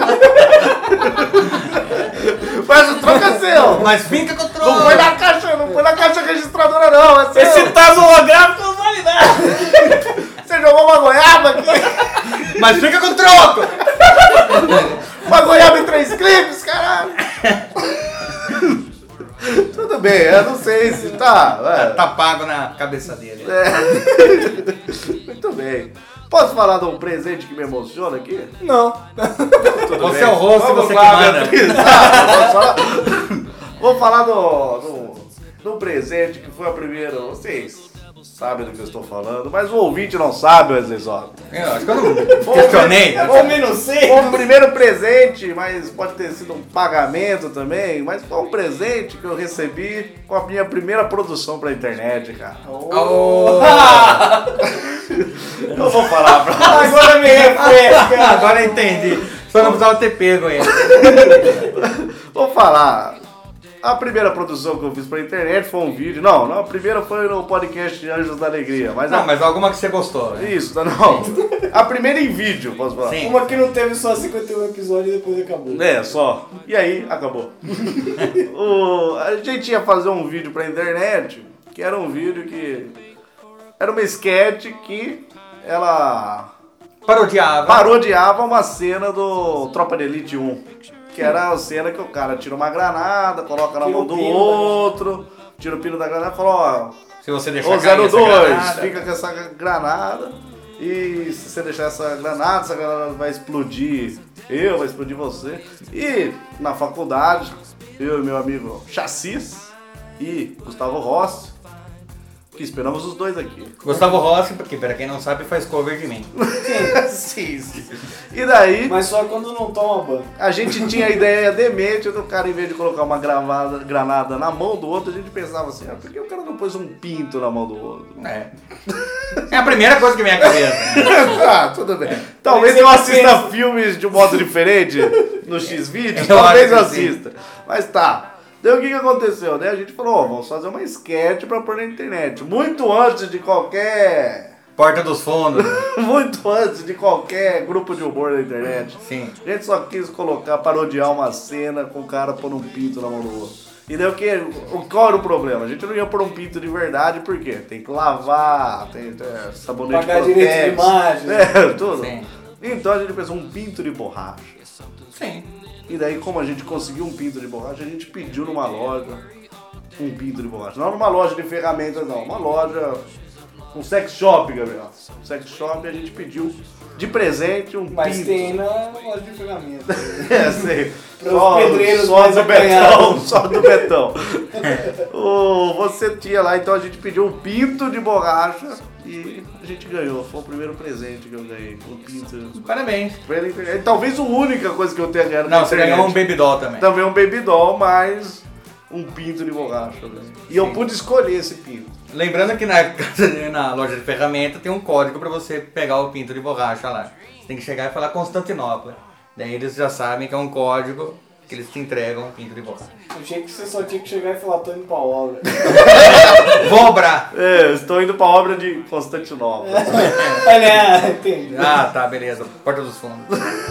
Mas o troco é seu! Mas fica com o troco. Não põe na caixa, não põe na caixa registradora não, é seu! Esse taso holográfico não vale nada. Você jogou uma goiaba aqui? Mas fica com o troco. Uma goiaba em três clipes, caralho! Tudo bem, eu não sei se tá... é. Tá pago na cabeça dele. É. Muito bem. Posso falar de um presente que me emociona aqui? Não. Tudo Você bem. é o rosto, Vamos você lá, que manda. Beatriz. Ah, vou falar, vou falar do, do, do presente que foi a primeira. Vocês sabem do que eu estou falando, mas o ouvinte não sabe, Wesley Zota. Eu acho que eu não questionei. Eu também não sei. Foi o primeiro presente, mas pode ter sido um pagamento também, mas foi um presente que eu recebi com a minha primeira produção pra internet, cara. Oh. Eu vou falar pra Agora me refresca. Agora eu entendi. Só não precisava ter pego ele. Vou falar. A primeira produção que eu fiz pra internet foi um vídeo. Não, não, a primeira foi no podcast Anjos da Alegria. Mas Não, a... mas alguma que você gostou. Né? Isso, não. A primeira em vídeo, posso falar? Sim. Uma que não teve só cinquenta e um episódios e depois acabou. É, só. E aí, acabou. o... A gente ia fazer um vídeo pra internet, que era um vídeo que... Era uma sketch que ela Parodiava. parodiava uma cena do Tropa de Elite um. Que era a cena que o cara tira uma granada, coloca na Tira mão o do pino da outro, tira o pino da granada e fala, ó, Se você deixar ô cair zero essa dois, granada. fica com essa granada e se você deixar essa granada, essa granada vai explodir eu, vai explodir você. E na faculdade, eu e meu amigo Chassis e Gustavo Rossi, que esperamos os dois aqui. Gustavo Rossi, porque pra quem não sabe, faz cover de mim. sim, sim. E daí, Mas só quando não toma banho. a gente tinha a ideia demente do cara, em vez de colocar uma gravada, granada na mão do outro, a gente pensava assim, ah, por que o cara não pôs um pinto na mão do outro? É. É a primeira coisa que vem à cabeça. Ah, tudo bem. Talvez eu assista filmes de um modo diferente no X-Vídeos, Eu talvez eu acho que sim. assista. Mas tá. Daí o que que aconteceu, né? A gente falou, ó, vamos fazer uma sketch pra pôr na internet. Muito antes de qualquer... Porta dos fundos. Muito antes de qualquer grupo de humor na internet. Sim. A gente só quis colocar, parodiar uma cena com o cara pondo um pinto na mão do outro. E daí o que? O, qual era o problema? A gente não ia pôr um pinto de verdade, por quê? Tem que lavar, tem, tem sabonete Pagar direito de imagem. É, tudo. Sim. Então a gente pensou um pinto de borracha. Sim. E daí, como a gente conseguiu um pinto de borracha, a gente pediu numa loja um pinto de borracha. Não numa loja de ferramentas, não. Uma loja, um sex shop, Gabriel. Um sex shop, a gente pediu de presente um Mas pinto. tem na loja de ferramentas. É, sei. Para Só, os pedreiros só mais do betão, acanhados. só do betão. O, você tinha lá, então a gente pediu um pinto de borracha e a gente ganhou. Foi o primeiro presente que eu ganhei. Um pinto. Parabéns. Pela internet. Talvez a única coisa que eu tenha ganhado Não, na você internet. ganhou um baby doll também. Também um baby doll, mas um pinto de borracha. Né? E eu pude escolher esse pinto. Lembrando que na, na loja de ferramenta tem um código pra você pegar o pinto de borracha lá. Você tem que chegar e falar Constantinopla. Daí eles já sabem que é um código que eles te entregam um pinto de borracha. Eu achei que você só tinha que chegar e falar, tô indo pra obra. Vou obrar! É, estou indo pra obra de Constantinopla. Olha, entendi. Ah, tá, beleza. Porta dos fundos.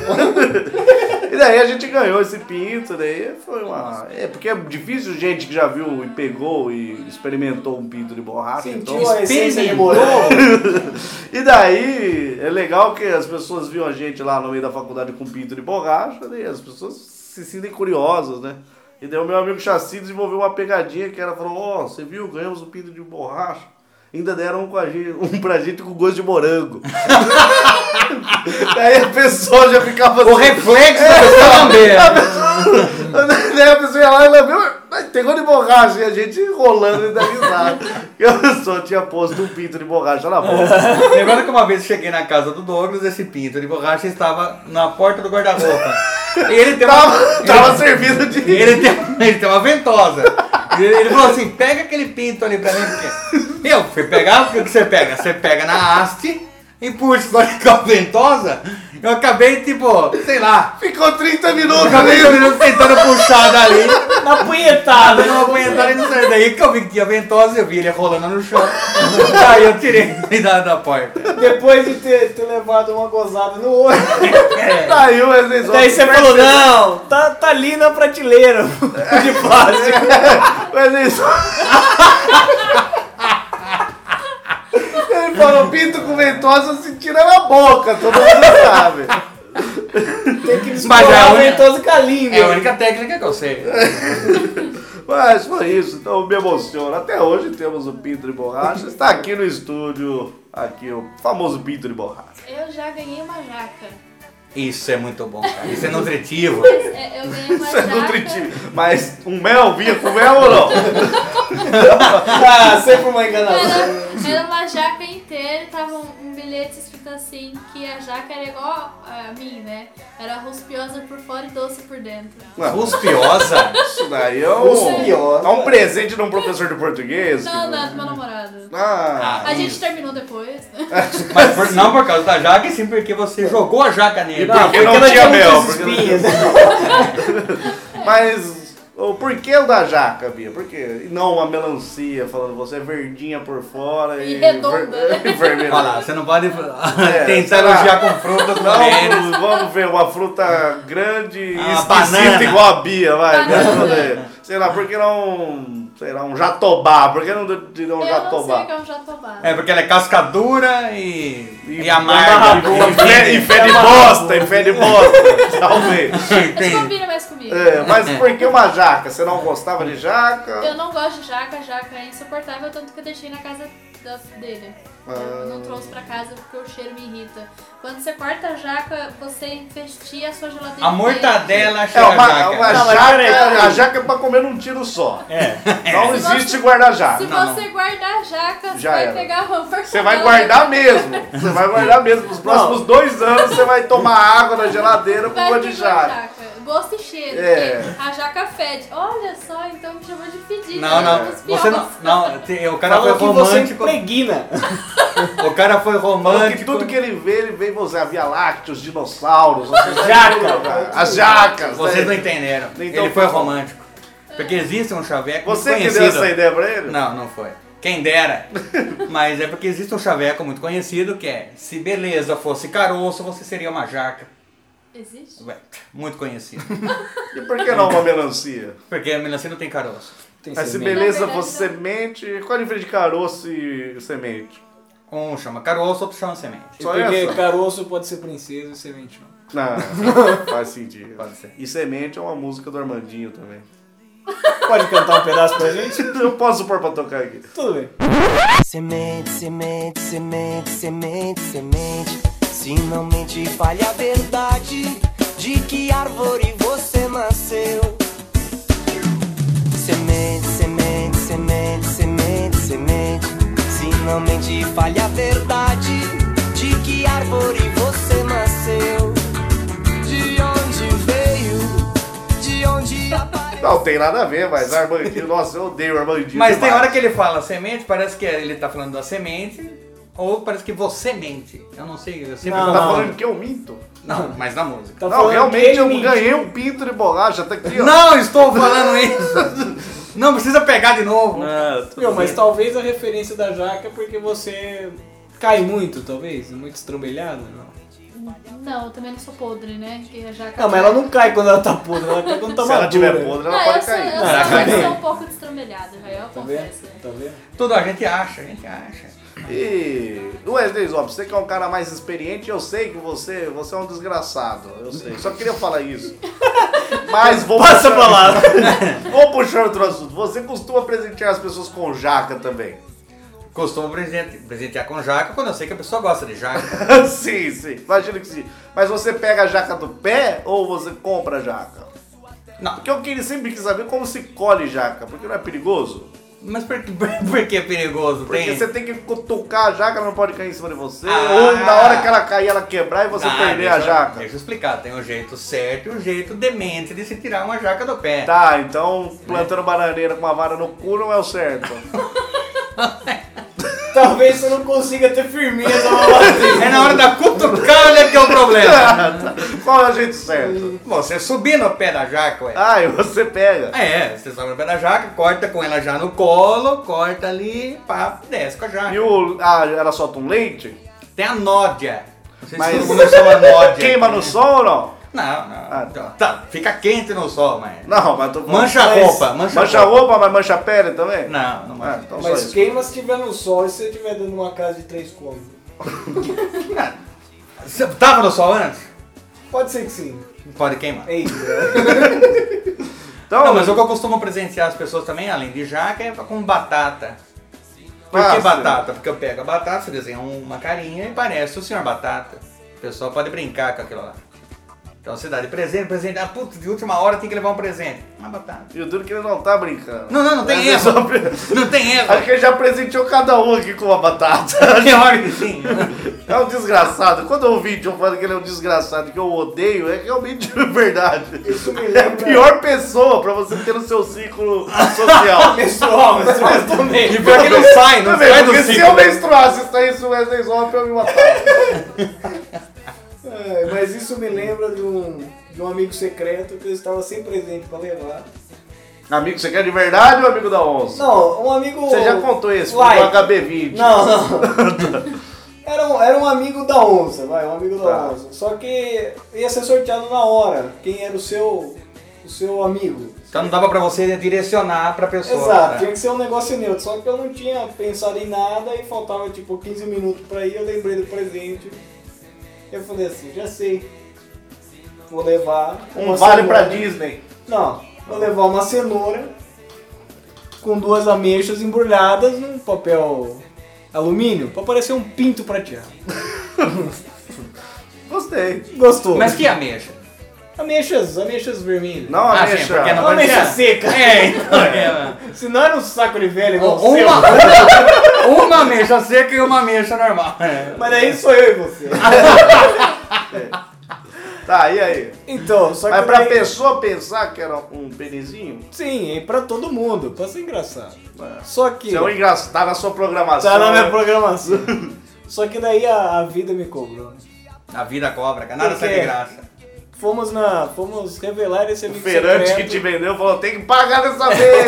E daí a gente ganhou esse pinto, daí foi uma... É, porque é difícil gente que já viu e pegou e experimentou um pinto de borracha, então... Sentiu a essência de experimentou. morango. E daí, é legal que as pessoas viam a gente lá no meio da faculdade com pinto de borracha, daí as pessoas se sentem curiosas, né? E daí o meu amigo Chassi desenvolveu uma pegadinha que ela falou, ó, você viu, ganhamos um pinto de borracha. Ainda deram um, com a gente, um pra gente com gosto de morango. Daí a pessoa já ficava O assim, reflexo da pessoa lamber. daí a pessoa ia lá e lambeu, mas tem gosto de borracha, e a gente rolando e dando risada. E a pessoa tinha posto um pinto de borracha na boca. Lembrando que uma vez eu cheguei na casa do Douglas, esse pinto de borracha estava na porta do guarda-roupa. E ele tem uma, Tava, tava ele, servindo de... ele, tem, ele tem uma ventosa. E ele falou assim, pega aquele pinto ali pra mim, porque... Eu fui pegar, o que você pega? Você pega na haste e puxa, só que com a ventosa, eu acabei, tipo, sei lá, Ficou trinta minutos ficava ali. trinta minutos tentando puxar dali, Na punhetada. dando uma punhetada e não saiu. Daí que eu vi que tinha ventosa, eu vi ele rolando no chão. Aí eu tirei ele da, da porta. Depois de ter, ter levado uma gozada no olho. Daí o Wesley Zop Daí você percebeu- falou, não, tá, tá ali na prateleira de plástico. Wesley Zop- Ele falou, pinto com ventosa se tira na boca, todo mundo sabe. Tem que Mas descolar é a o única- ventoso com a língua. É a única técnica que eu sei. Mas foi isso, então me emociona. Até hoje temos o pinto de borracha. Está aqui no estúdio, aqui o famoso pinto de borracha. Eu já ganhei uma jaca. Isso é muito bom, cara. Isso é nutritivo. É, eu ganhei uma Isso é jaca. nutritivo. Mas um mel, vinha com mel ou não? Ah, sempre uma enganação. Era, era uma jaca inteira e tava um, um bilhete escrito assim, que a jaca era igual a mim, né? Era ruspiosa por fora e doce por dentro. Não, Ruspiosa? isso daí é Ruspiosa. um, é um presente de um professor de português. Não, que- não, do meu namorado. Ah, A gente isso. terminou depois, né? Mas por- não por causa da jaca, e sim porque você jogou a jaca nele. Não, porque não ela tinha mel. muitas porque não- espinhas. Mas o porquê o da jaca, Bia? Por quê? E não uma melancia falando você é verdinha por fora e, E redonda, né? e vermelha. Olha lá, você não pode É, tentar sei lá. elogiar com frutas com pênis. Vamos, vamos ver uma fruta grande e Ah, esquisita banana. igual a Bia, vai. Banana. me ajuda aí. Sei lá, por que não sei lá, um jatobá. Por que não tirou um Eu jatobá? não sei o que é um jatobá. É, porque ela é cascadura e, e, E amarga. E fé, e fé de bosta, e fé de bosta. Talvez. Mas combina mais comigo. É, mas por que uma jaca? Você não gostava de jaca? Eu não gosto de jaca, jaca é insuportável, tanto que eu deixei na casa da- dele. Eu não trouxe pra casa porque o cheiro me irrita. Quando você corta a jaca, você investia a sua geladeira. A mortadela É, cheira uma, jaca. uma Não, mas jaca, peraí, peraí. a jaca é pra comer num tiro só. É. Não Se existe você- guardar jaca. Se Não, você guardar a jaca, você Já vai era. pegar uma mortadela. Você vai guardar mesmo. Você vai guardar mesmo. Nos próximos dois anos você vai tomar água na geladeira por Vai uma de pegar jaca. Gosto e cheiro, É. porque a jaca fede. Olha só, então me chamou de fedido. Não, não. Os Você não. piores. Não, te- o cara Falou foi que você romântico. impregna. O cara foi Falou que romântico. tudo que ele vê, ele vê você, a Via Láctea, os dinossauros, você Jaca. as jacas. Vocês né? não entenderam. Então, Ele foi por favor. romântico. Porque existe um chaveco Você muito que conhecido. deu essa ideia pra ele? Não, não foi. Quem dera. Mas é porque existe um chaveco muito conhecido que é: se beleza fosse caroço, você seria uma jaca. Existe? Ué, muito conhecido. E por que não uma melancia? Porque a melancia não tem caroço. Tem Mas se semente. beleza Na verdade, fosse semente, qual a diferença de caroço e semente? Um chama caroço, outro chama semente. Só Porque essa? caroço pode ser princesa e semente não. Não, faz sentido. Pode ser. E semente é uma música do Armandinho também. Pode cantar um pedaço pra gente? Eu posso pôr pra tocar aqui. Tudo bem. Semente, semente, semente, semente, semente. Se não mente, fale a verdade. De que árvore você nasceu? Semente, semente, semente, semente, semente. Se não mente, fale a verdade. De que árvore você nasceu? De onde veio? De onde apareceu? Não tem nada a ver, mas Armandinho, nossa, eu odeio Armandinho. Mas tem demais. hora que ele fala semente, parece que ele tá falando da semente, ou parece que você mente. Eu não sei, eu sempre Não, vou- Tá não. falando que eu minto? Não, mas na música. Tá Não, falando realmente que eu ele ganhei mentiu. um pinto de borracha, tá aqui, ó. Não estou falando isso! Não precisa pegar de novo. Ah, tudo Meu, mas bem. talvez a referência da jaca é porque você cai muito, talvez? Muito estrambelhado, não? Não, eu também não sou podre, né? Que a jaca Não, mas ela não cai quando ela tá podre, ela cai quando tá Se madura. ela tiver podre, ela Não, pode eu sou, cair. eu Não, sou, ela eu cai. sou um pouco destrambelhada, já eu Tá vendo? confesso. Tá vendo? Tudo a gente acha, a gente acha. E Wesley Zop, você que é um cara mais experiente, eu sei que você, você é um desgraçado, eu sei. Só queria falar isso. Mas vou Passa puxar- pra lá. Vou puxar outro assunto. Você costuma presentear as pessoas com jaca também? Costumo presente- presentear com jaca quando eu sei que a pessoa gosta de jaca. Sim, sim. Imagino que sim. Mas você pega a jaca do pé ou você compra a jaca? Não, Porque eu queria, sempre quis saber como se colhe jaca, porque não é perigoso? mas por, que- por que é perigoso? Porque Tem... você tem que cutucar a jaca, ela não pode cair em cima de você. Ah. Ou na hora que ela cair, ela quebrar e você Ah, perder deixa, a jaca. Deixa eu explicar, tem o jeito certo e o jeito demente de se tirar uma jaca do pé. Tá, então plantando bananeira com uma vara no cu não é o certo. Talvez você não consiga ter firmeza na bater. É na hora da cutucada que é o problema. Qual é o jeito certo? Você subir no pé da jaca, ué. Ah, e você pega. É, você sobe no pé da jaca, corta com ela já no colo, corta ali, pá, desce com a jaca. E o. Ah, ela solta um leite? Tem a nódia. Não sei Mas se todo mundo chama nódia. queima no sol ou não? Não, não. Ah, Então, tá, fica quente no sol, mas... Não, mas tô falando. Mancha a Mas- roupa, mancha, Mancha a a roupa. roupa, mas mancha a pele também? Não, não mancha. Ah, então só Mas isso. queima se tiver no sol e se você estiver dando uma casa de três cômodos. Você tava no sol antes? Pode ser que sim. Pode queimar. É isso. Então, Não, mas o que eu costumo presentear as pessoas também, além de jaca, é com batata. Por Ah, que sim. batata? Porque eu pego a batata, você desenha uma carinha e parece o senhor Batata. O pessoal pode brincar com aquilo lá. Então você dá de presente, presente. Ah, putz, de última hora tem que levar um presente. Uma batata. E o duro que ele não tá brincando. Não, não, não tem Mas é erro. só pre- Não tem erro. Acho que ele já presenteou cada um aqui com uma batata. Pior que sim. É um desgraçado. Quando eu ouvi eu falando que ele é um desgraçado, que eu odeio, é realmente verdade. Isso me É a lembra. pior pessoa pra você ter no seu ciclo social. Menstrual, menstrual também. E pior que não sai, não Também, sai do porque se ciclo. eu menstruasse, saísse o Wesley Zop, eu me matava. É, mas isso me lembra de um, de um amigo secreto que eu estava sem presente pra levar. Amigo, você quer de verdade ou amigo da onça? Não, um amigo... Você já contou esse, foi Light. do H B vinte. Não, não. Era um, era um amigo da onça, vai, um amigo da Tá. onça. Só que ia ser sorteado na hora quem era o seu o seu amigo. Então não dava pra você direcionar pra pessoa. Exato, né? tinha que ser um negócio neutro, só que eu não tinha pensado em nada e faltava tipo quinze minutos pra ir, eu lembrei do presente. Eu falei assim, já sei, vou levar Um uma vale cenoura. pra Disney. Não, vou levar uma cenoura com duas ameixas embrulhadas num papel alumínio pra parecer um pinto prateado. Gostei. Gostou? Mas que ameixa? Ameixas, ameixas vermelhas. Não, Ah, ameixa. sim, porque não Uma ameixa parecia- seca. É, então, é. Se não era um saco de velho igual o seu. Uma, uma, uma ameixa seca e uma ameixa normal. É. Mas aí sou eu e você. Tá, e aí? Então, só que Mas pra daí- pessoa pensar que era um penizinho, Sim, e pra todo mundo, pra ser engraçado. Só que... isso é um engraçado, tá na sua programação. Tá na minha né? programação. Só que daí a, a vida me cobrou. A vida cobra, cara. Nada Porque- sai de graça. Fomos na... Fomos revelar esse O amigo feirante secreto. que te vendeu falou, tem que pagar dessa vez.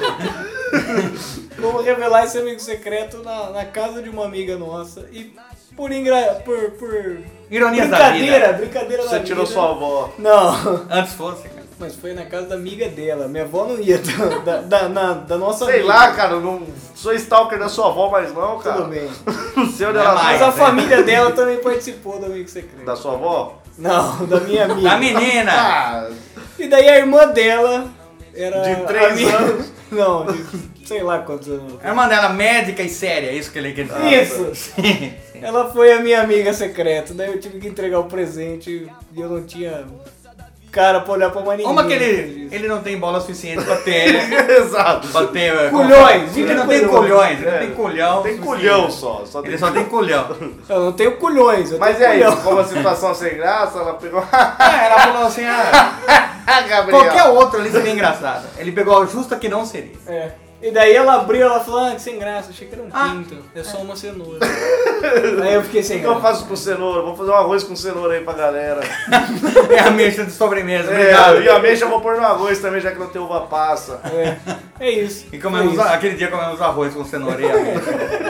Vamos revelar esse amigo secreto na, na casa de uma amiga nossa. E por engra... Por... por... Ironias da Brincadeira, vida. brincadeira da Você vida. tirou sua avó. Não, Antes fosse, cara. mas foi na casa da amiga dela. Minha avó não ia da, da, da, da nossa Sei amiga. lá, cara, eu não sou stalker da sua avó mais não, cara. Tudo bem. Não sei onde Não é ela mais. Mas a tá. família dela também participou do amigo secreto. Da sua avó? Não, da minha amiga. A menina. Ah, E daí a irmã dela era. De três a minha- anos? Não, de sei lá quantos anos. A irmã dela médica e séria, é isso que ele quer dizer. Isso! Sim. Ela foi a minha amiga secreta, daí eu tive que entregar o presente e eu não tinha cara pra olhar pra mais ninguém. Uma que ele, depois disso. ele não tem bola suficiente pra ter. exato. pra ter Culhões, Ele diga não tem culhões. culhões, ele É. tem culhão. Tem suficiente. culhão só. só Ele tem... só tem culhão. Eu não tenho culhões, eu Mas e tenho aí, culhão. como a situação sem graça, ela pegou... Ah, ela falou assim, ah, Ah, Gabriel. qualquer outro ali seria engraçado. Ele pegou a justa que não seria. É. E daí ela abriu, ela falou, ah, que sem graça, achei que era um Ah. pinto, é só uma cenoura. Aí eu fiquei O sem que eu graça. faço com cenoura? Vou fazer um arroz com cenoura aí pra galera. É a mexa de sobremesa, É, obrigado. e a ameixa eu vou pôr no arroz também, já que não tem uva passa. É, é isso. E comemos, é isso. aquele dia comemos arroz com cenoura e ameixa.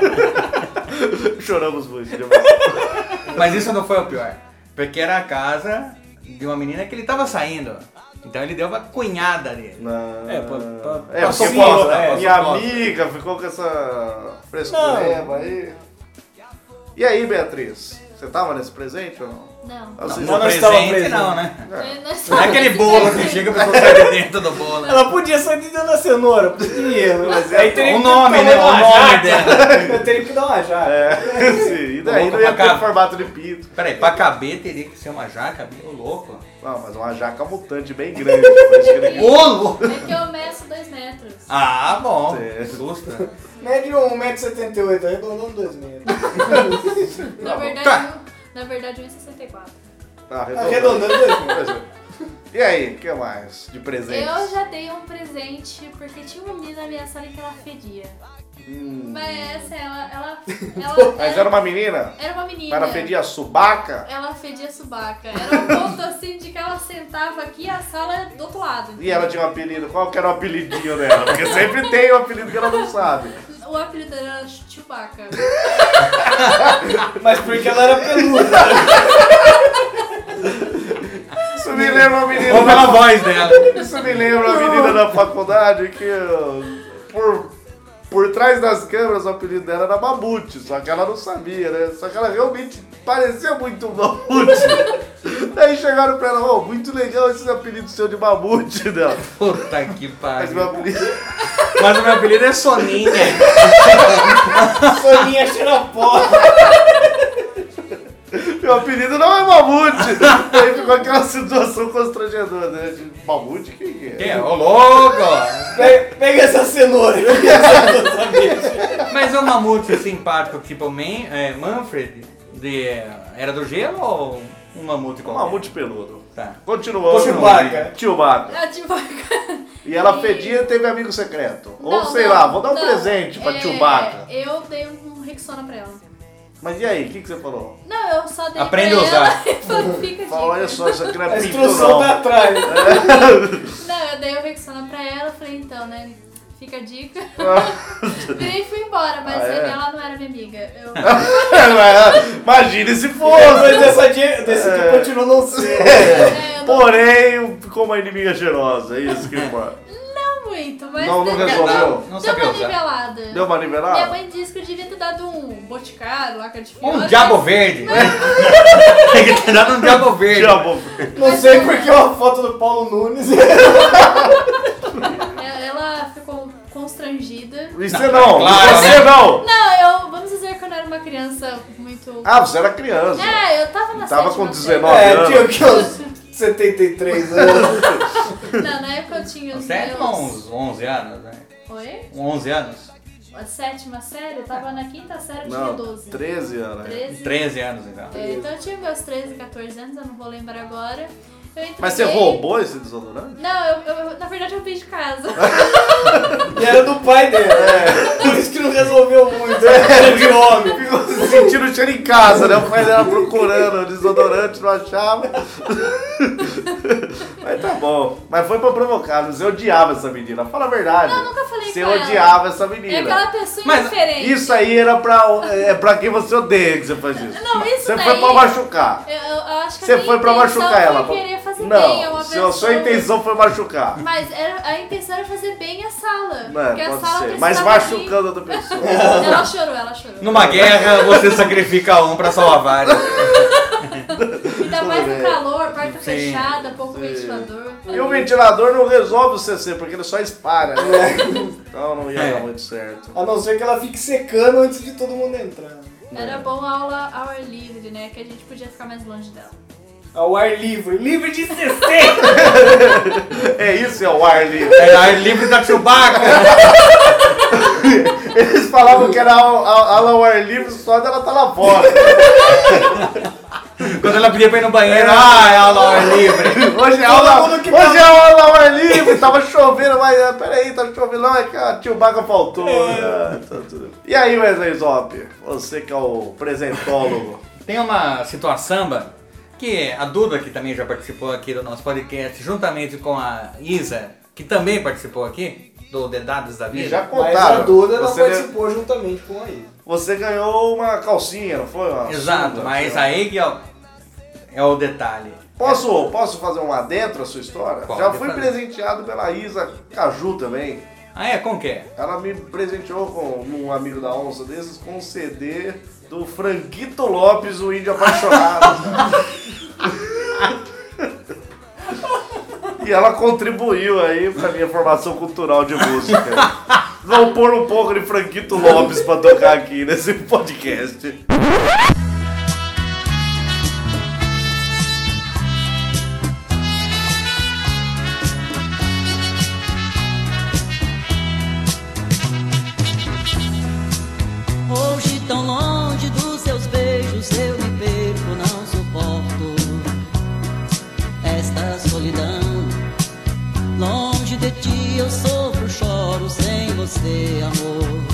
Choramos muito. demais. Mas isso não foi o pior. Porque era a casa de uma menina que ele tava saindo. Então ele deu uma cunhada dele. Não. É, pra- pra- é passou porque, bosta, pô, é, minha passou bosta. amiga ficou com essa frescureba aí. E aí, Beatriz? Você tava nesse presente ou não? Não. Ah, você Não, já- não estava presente presente. não, né? Foi- nós Não é aquele estávamos bolo que presentes. chega e a pessoa sai de dentro do bolo. Ela podia sair de dentro da cenoura, podia, mas é aí teria o que nome, tomar né? uma O nome jaca. dela. Eu teria que dar uma jaca. É, sim. E daí não ia Pra cá. ter formato de pinto. Peraí, pra caber teria que ser uma jaca, ô louco. Não, mas uma jaca mutante bem grande. Por isso que ele... Ô louco! É que eu meço dois metros. Ah, bom. É. Susta. Mede um metro e setenta e oito, arredondando dois metros. Na verdade, Tá. um- na verdade, um e sessenta e quatro. Ah, Arredondando dois metros. E aí, o que mais de presente? Eu já dei um presente porque tinha uma menina na minha sala que ela fedia. Hum. Mas essa, ela. ela, ela Mas era uma menina? era uma menina. Ela fedia subaca? Ela fedia subaca. Era um ponto assim de que ela sentava aqui e a sala era do outro lado. E ela tinha um apelido. Qual que era o apelidinho dela? Porque sempre tem um apelido que ela não sabe. O apelido dela era Chewbacca. Mas porque ela era peluda. Isso me lembra uma menina Ou pela da... voz dela. Isso me lembra uma menina da faculdade que uh, por, por trás das câmeras o apelido dela era Mamute, só que ela não sabia, né? Só que ela realmente parecia muito Mamute. Daí chegaram pra ela, ó, muito legal esse apelido seu de Mamute dela. Puta que Mas meu pariu. apelido... Mas o meu apelido é Soninha. Soninha cheira pó. Meu apelido não é Mamute. Daí ficou aquela situação constrangedora, né? De Mamute, quem que é? Quem é? Ô louco! Pega, pega essa cenoura. Pega essa outra vez. Mas é um mamute simpático, tipo Man, é, Manfred, de Era do Gelo ou um mamute Um qualquer? Mamute peludo. Tá. Continuando. Chewbacca. Chewbacca. A Chewbacca. E ela fedia e teve amigo secreto. Ou Não, sei não, lá, vou dar um não. presente pra É, Chewbacca. Eu dei um Rexona pra ela. Mas e aí, o que, que você falou? Não, eu só dei Aprende pra a usar. ela e falei, fica Fala, olha dica. só, isso aqui não A é pinto instrução não. tá atrás. Não, eu dei o Rexona pra ela, falei, então, né, fica a dica. Virei e fui embora, mas Ah, é? ela não era minha amiga. Eu... Imagine se Mas fosse. dessa dia, desse É. dia continua não ser. É, eu não, Porém, ficou uma inimiga cheirosa, é isso que importa. não muito, mas Não, não deu- resolveu. Deu, Não deu sabia uma usar. nivelada. Deu uma Minha nivelada? mãe disse que eu devia ter dado um boticário, laca de Um fiora. diabo verde. Tem que ter dado um diabo verde. Diabo. Não sei porque é uma foto do Paulo Nunes. É, Ela ficou constrangida. Você não, claro, você né? não. Não, eu, vamos dizer que eu não era uma criança muito... Ah, você era criança. É, eu tava na Tava sétima com série. dezenove. É, tinha que uns setenta e três anos. Não, na época eu tinha os Sério, meus... uns onze anos, né? Oi? onze anos? A sétima série, eu tava na quinta série, eu tinha Não, doze. treze anos. né? treze. treze anos, então. É, então eu tinha meus treze, quatorze anos, eu não vou lembrar agora. Eu entreguei... Mas você roubou esse desodorante? Não, eu, eu- na verdade eu pedi de casa. E era do pai dele. É. Por isso que não resolveu muito. Era de homem. Ficou se sentindo cheiro em casa, né? O pai dela procurando o desodorante, não achava. Mas tá bom. Mas foi pra provocar, você odiava essa menina. Fala a verdade. Não, eu nunca falei Você com ela. odiava essa É menina. aquela pessoa Mas indiferente. Isso aí era pra, é pra quem você odeia que você faz isso. Não, isso Você daí... foi pra machucar. Eu, eu acho que a Você minha foi pra intenção machucar ela. foi querer fazer Não, bem a uma sua, pessoa. sua intenção foi machucar. Mas era, a intenção era fazer bem a sala. Não, porque a pode sala ser. Mas precisava de- machucando outra pessoa. Ela chorou, ela chorou. Numa guerra, você sacrifica um pra salvar vários. Ainda mais no bem. calor, porta Sim. fechada, pouco ventilador. E o ventilador não resolve o C C, porque ele só espalha. Né? Então não ia É. dar muito certo. A não ser que ela fique secando antes de todo mundo entrar. Era bom a aula ao ar livre, né? Que a gente podia ficar mais longe dela. Ao ar livre. Livre de C C. É isso, é o ar livre. É ar livre da Chewbacca. Eles falavam que era aula aula ao ar livre só dela tá lá fora. Quando ela pedia pra ir no banheiro, ah, é aula ao ar livre. Hoje é aula, mundo que hoje é aula ao ar livre, tava chovendo, mas ah, peraí, tá chovendo, não, é que a Chewbacca faltou. Ah, tá tudo. E aí, Wesley Zop, você que é o presentólogo. Tem uma situação que a Duda, que também já participou aqui do nosso podcast, juntamente com a Isa, que também participou aqui, do Dedados da E Vida. já Mas contaram. a Duda não você, participou juntamente com a Isa. você ganhou uma calcinha, não foi? Uma Exato, sunga, mas sei lá. aí que é o, é o detalhe. Posso, posso fazer um adentro à sua história? Pode Já fui fazer. presenteado pela Isa Caju também. Ah, é? Como que é? Ela me presenteou com um amigo da onça desses com um C D do Franquito Lopes, o índio apaixonado. E ela contribuiu aí pra minha formação cultural de música. Vamos pôr um pouco de Franquito Lopes pra tocar aqui nesse podcast. Hoje tão longe dos seus beijos eu me perco, não suporto esta solidão. Longe de ti eu sofro, choro sem você, amor.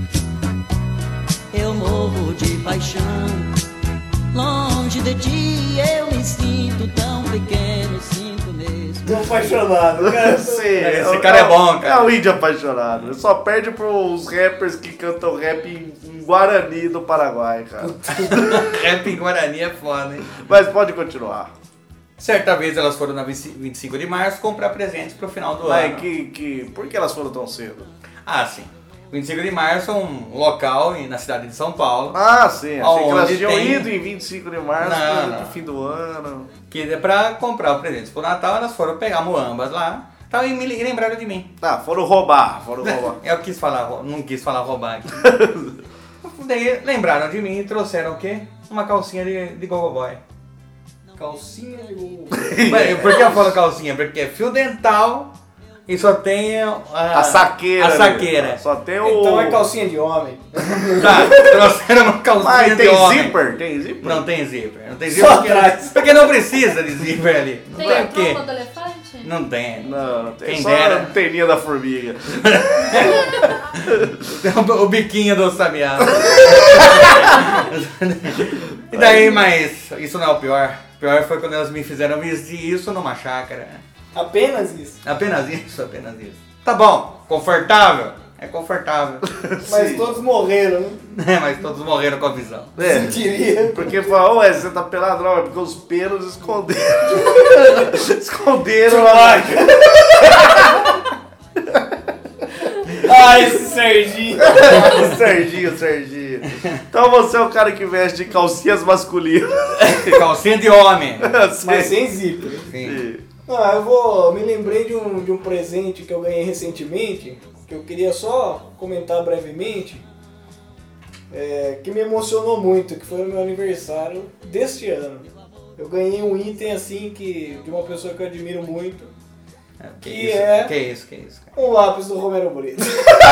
Eu morro de paixão. Longe de ti eu me sinto tão pequeno, sinto mesmo. Tô apaixonado, cara. Sim, Esse cara é bom, cara. É o índio apaixonado. Ele só perde pros rappers que cantam rap em, em Guarani do Paraguai, cara. Rap em Guarani é foda, hein? Mas pode continuar. Certa vez elas foram na vinte e cinco de março comprar presentes pro final do Mas ano. que, que, por que elas foram tão cedo? Ah, sim. vinte e cinco de março é um local na cidade de São Paulo Ah, sim. Achei que elas Aonde tinham tem- ido em vinte e cinco de março Não, pro, não. pro fim do ano. que é pra comprar o presente pro Natal. Elas foram pegar muambas lá tal, e me e lembraram de mim. Ah, foram roubar, foram roubar. Eu quis falar, rou- não quis falar roubar aqui. Daí lembraram de mim e trouxeram o quê? Uma calcinha de, de Gogo Boy. Calcinha de gol. Mas por que eu falo calcinha? Porque é fio dental e só tem a, A saqueira. A ali. saqueira. Só tem o... Então é calcinha de homem. Tá, trouxeram uma calcinha Mas de tem homem. zíper? Tem zíper? Não tem zíper. Não tem Só zíper porque, atrás. porque não precisa de zíper ali. Não Tem tem a o quê? tromba do elefante? Não tem. Não, não tem. Quem Só dera. a anteninha da formiga. Tem o, o biquinho do sabiá. E daí, mas isso não é o pior. O pior foi quando elas me fizeram vestir isso numa chácara. Apenas isso. Apenas isso, apenas isso. Tá bom, confortável? É confortável. Mas Sim. todos morreram, né? É, mas todos morreram com a visão. É. Sentiria. Porque fala, ué, você tá pelado, não, é porque os pelos esconderam. esconderam a. Ah, esse Serginho. Serginho, Serginho. Então você é o cara que veste calcinhas masculinas. Calcinha de homem. Mas sem zíper. Sim. Ah, eu vou. Me lembrei de um, de um presente que eu ganhei recentemente, que eu queria só comentar brevemente, é, que me emocionou muito, que foi no meu aniversário deste ano. Eu ganhei um item assim que de uma pessoa que eu admiro muito, Que, Que isso, é- que isso, que isso. Cara. um lápis do Romero Brito.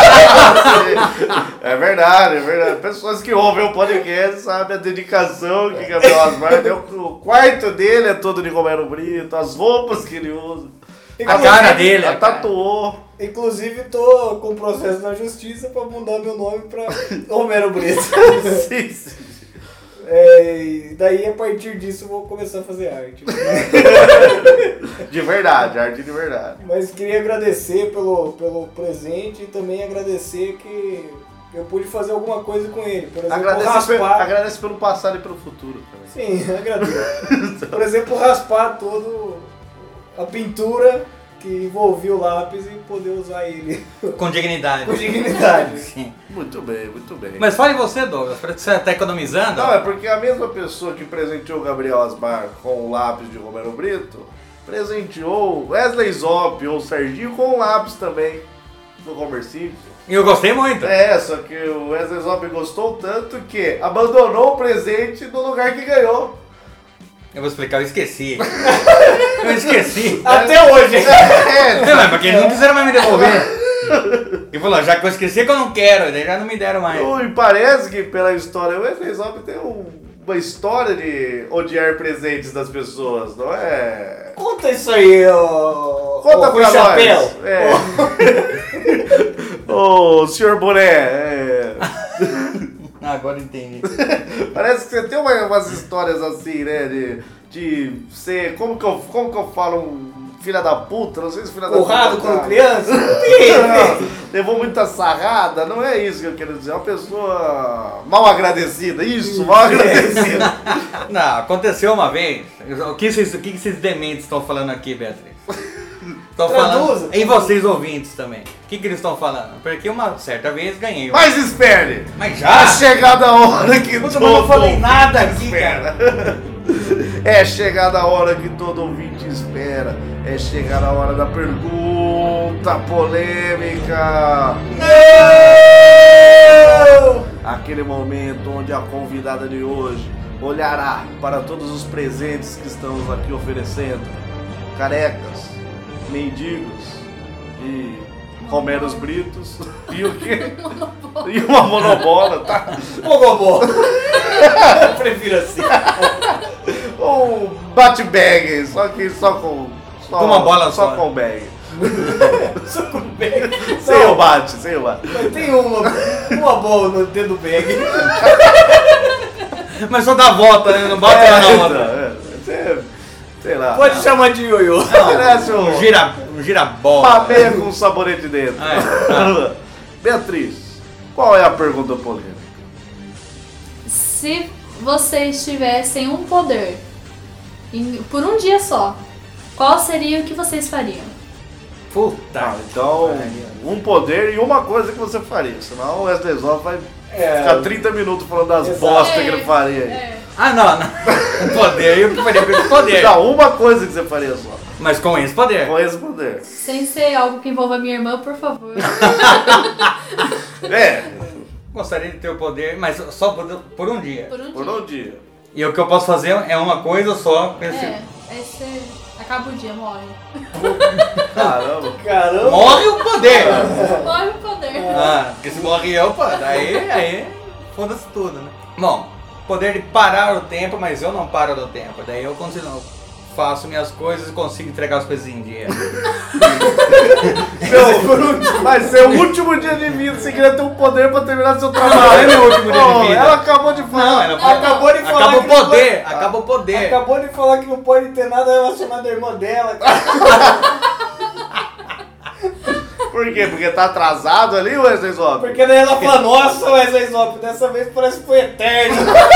É verdade, é verdade. Pessoas que ouvem o podcast sabem a dedicação que Gabriel Asmar deu. O quarto dele é todo de Romero Brito, as roupas que ele usa. A cara dele, A a cara. tatuou. Inclusive tô com processo na justiça pra mudar meu nome pra Romero Brito. Sim, sim. É, e daí a partir disso eu vou começar a fazer arte. De verdade, arte de verdade. Mas queria agradecer pelo, pelo presente e também agradecer que eu pude fazer alguma coisa com ele. Por exemplo, Agradece, pe- raspar. agradece pelo passado e pelo futuro também. Sim, agradeço. Por exemplo, raspar todo a pintura que envolvia o lápis e poder usar ele Com dignidade. com dignidade. Sim. Muito bem, muito bem. Mas fale você, Douglas, parece que você tá economizando. Não, é porque a mesma pessoa que presenteou o Gabriel Asmar com o lápis de Romero Brito, presenteou Wesley Zop ou Serginho com um lápis também do Homer Simpson. E eu gostei muito. É, só que o Wesley Zop gostou tanto que abandonou o presente no lugar que ganhou. Eu vou explicar, eu esqueci. Eu esqueci. Até hoje. É, Não, mas porque eles não quiseram mais me devolver. E falou, já que eu esqueci que eu não quero, daí já não me deram mais. e parece que pela história, o Wesley Zop tem um- uma história de odiar presentes das pessoas, não é? Conta isso aí, ô. Conta ô, pra chapéu. nós. É. Ô, senhor Boné, é. Ah, agora eu entendi. Parece que você tem uma- umas histórias assim, né? De, de ser. Como que, eu, como que eu falo? Um filha da puta? Não sei se filha da Porrado puta. quando criança? Não, levou muita sarrada, não é isso que eu quero dizer. É uma pessoa mal agradecida. Isso, mal agradecida. Não, aconteceu uma vez. O que vocês, o que vocês dementes estão falando aqui, Beatriz? Estão falando. Traduza. E vocês ouvintes também. O que, que eles estão falando? Porque uma certa vez ganhei. Mas espere! Mas É já? chegada a hora que Puta, todo mas eu não falei ouvinte nada aqui, espera. É chegada a hora que todo ouvinte espera. É chegar a hora da pergunta polêmica. Não! Aquele momento onde a convidada de hoje olhará para todos os presentes que estamos aqui oferecendo. Carecas, mendigos e Romeros Britos e o quê? E uma monobola, tá? Pogobol. Prefiro assim. Ou bate-bag, só que só com... Só, Com uma bola só. só. com bag. Só com bag. Sem o bate, sem o bate. Mas tem uma, uma bola no dedo do bag. Mas só dá a volta, né? Não bate lá na outra. é, é, sei lá. Pode chamar de ioiô. Parece um... Um gira, um girabola. Papel com sabonete dentro. É. Beatriz, qual é a pergunta polêmica? Se vocês tivessem um poder em- por um dia só, qual seria o que vocês fariam? Puta. Ah, então, um poder e uma coisa que você faria. Senão o Wesley Zop vai É. ficar trinta minutos falando das Exato. bostas É, que ele faria aí. É. Ah, não, não. Um poder, eu que faria com esse poder. Não, uma coisa que você faria só. Mas com esse poder. Com esse poder. Sem ser algo que envolva minha irmã, por favor. É, Gostaria de ter o poder, mas só por, por um dia. Por um por dia. um dia. E o que eu posso fazer é uma coisa só. com esse- É, aí você acaba o dia, morre. Caramba. Caramba. Morre o poder! Morre o poder. Ah, porque se morre eu, pô, daí, aí foda-se tudo, né? Bom, poder de parar o tempo, mas eu não paro do tempo. Daí eu continuo, faço minhas coisas e consigo entregar as coisas em dia. Seu, vai ser o último dia de vida. Você queria ter um poder pra terminar seu trabalho. Não é meu último dia de Oh, vida. Ela acabou de falar. Não, ela Acabou de falar Acaba o que não poder, acaba o poder. Acabou de falar que não pode ter nada relacionado à irmã dela. Por quê? Porque tá atrasado ali, Wesley Zop? Porque daí ela fala, nossa, Wesley Zop, dessa vez parece que foi eterno.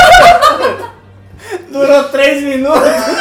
Durou três minutos.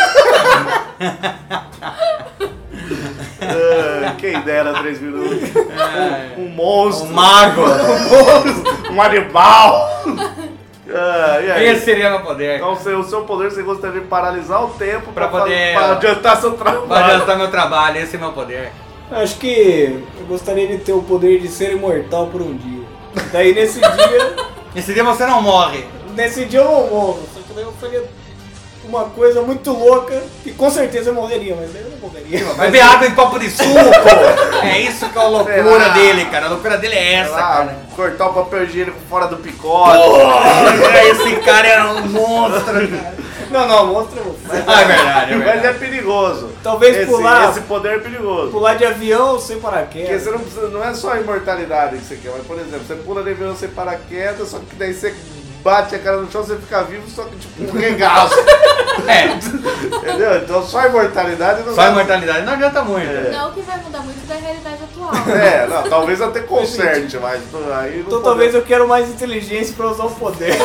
Ah, quem dera três minutos. Um, um monstro. Um mago. Um animal. Ah, e aí? Esse seria meu poder. Então, seu- o seu poder, você gostaria de paralisar o tempo Pra pra, poder- fa- pra adiantar seu trabalho. Pra adiantar meu trabalho, esse é meu poder. Acho que eu gostaria de ter o poder de ser imortal por um dia. Daí nesse dia, Esse dia você não morre. nesse dia eu não morro. Só que daí eu faria uma coisa muito louca que com certeza eu morreria, mas daí eu não morreria. Vai beber água em copo de suco. É isso que é a loucura Será? dele, cara. A loucura dele é essa, Ah, cara. cortar o papel higiênico fora do picote. Porra, esse cara é um monstro, cara. Não, não, monstro eu vou fazer. Ah, é verdade, é Mas é verdade. perigoso. Talvez esse, pular- Esse poder é perigoso. Pular de avião sem Porque paraquedas. você não, precisa, não é só a imortalidade que você quer, mas por exemplo, você pula de avião sem paraquedas, só que daí você bate a cara no chão, você fica vivo, só que tipo um regaço. É, Entendeu? Então só a imortalidade não só a vai- imortalidade não adianta muito. É. Não que vai mudar muito da realidade atual. É, não, talvez até conserte, mas tu- aí não Então pode- talvez eu quero mais inteligência pra usar o poder.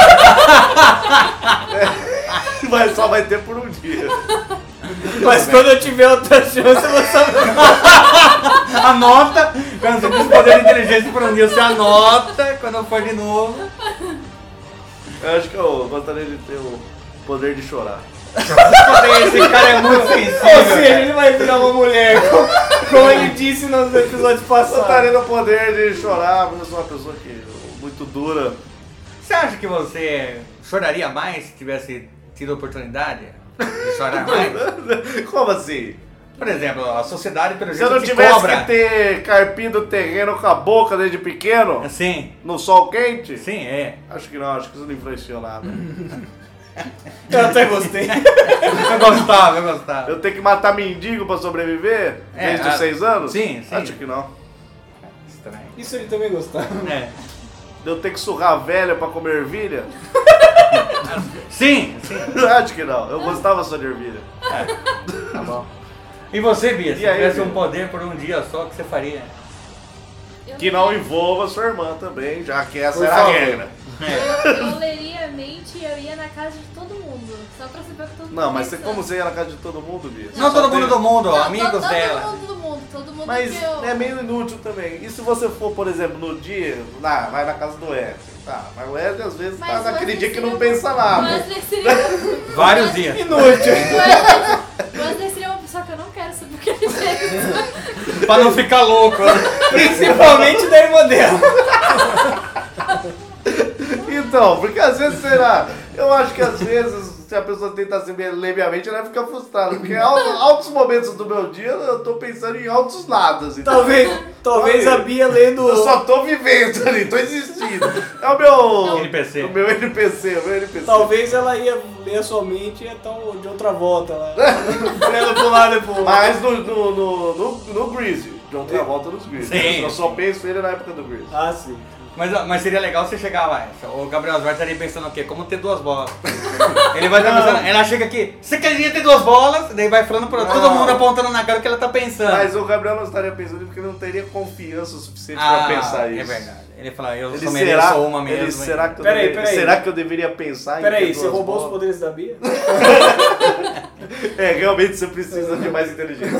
Mas só vai ter por um dia. Mas quando eu tiver outra chance, eu vou saber. Anota, quando você tem poder de inteligência por um dia, você anota, quando for de novo. Eu acho que eu gostaria de ter o poder de chorar. Esse cara é muito Ou sensível. seja, cara. ele vai virar uma mulher, como, como ele disse nos episódios Eu passados. gostaria do poder de chorar, porque eu sou uma pessoa que muito dura. Você acha que você choraria mais se tivesse tido a oportunidade de chorar mais? Como assim? Por exemplo, a sociedade, pelo Se eu jeito, não te tivesse cobra. que ter carpido o terreno com a boca desde pequeno, Sim, no sol quente, sim, é. acho que não, acho que isso não influenciou nada. Eu até gostei. Eu gostava, eu gostava. Eu tenho que matar mendigo pra sobreviver? É, desde a- os seis anos? sim, sim. Acho que não. Estranho. Isso ele também gostava. É. Eu tenho que surrar velha pra comer ervilha? Sim, sim. Acho que não. Eu gostava só de ervilha. Tá bom. E você, Bia, se E aí, tivesse Bia? um poder por um dia só, o que você faria? Eu Que não leria- envolva sua irmã também, já que essa Por era a favor. regra. Eu, eu leria a mente e eu ia na casa de todo mundo. Só pra saber o que todo mundo Não, mas você, pensando. como você ia na casa de todo mundo, Bia? Não todo mundo do mundo, Não, amigos todo, dela. Todo mundo do mundo, todo mundo Mas que eu... é meio inútil também. E se você for, por exemplo, no dia, lá, vai na casa do Wesley. Tá, mas o Wesley às vezes Mas tá o naquele Wesley dia que seria não um- pensa nada. Wesley seria... Vários dias. Inútil. Wesley, Wesley seria uma pessoa que eu não quero saber o que ele fez. Pra não ficar louco. Principalmente da irmã dela. Então, porque às vezes, sei lá, eu acho que às vezes, se a pessoa tenta ser levemente, ela vai ficar frustrada. Porque em altos, altos momentos do meu dia, eu tô pensando em altos nadas. Então, Talvez, talvez a Bia lendo. eu só tô vivendo ali, tô existindo. É o meu... N P C. O meu N P C, o meu N P C. Talvez ela ia ler sua mente e ia estar de outra volta lá. Olhando pro lado e pro outro. Mas no, no, no, no, no Greasy, de outra volta nos Greasy. Sim. Eu só penso ele na época do Greasy. Ah, sim. Mas, mas seria legal você chegar lá. O Gabriel Osmar estaria pensando o quê? Como ter duas bolas. Ele vai estar pensando, ela chega aqui, você queria ter duas bolas? Daí vai falando pra todo Não. mundo apontando na cara o que ela tá pensando. Mas o Gabriel não estaria pensando porque ele não teria confiança o suficiente ah, pra pensar isso. é verdade. Ele fala, eu Ele só mereço será, uma mesmo. ele, hein? será, que eu Peraí, deveria, peraí. será que eu deveria pensar em Peraí, ter você duas roubou os bolas? poderes da Bia? É, realmente você precisa de mais inteligência.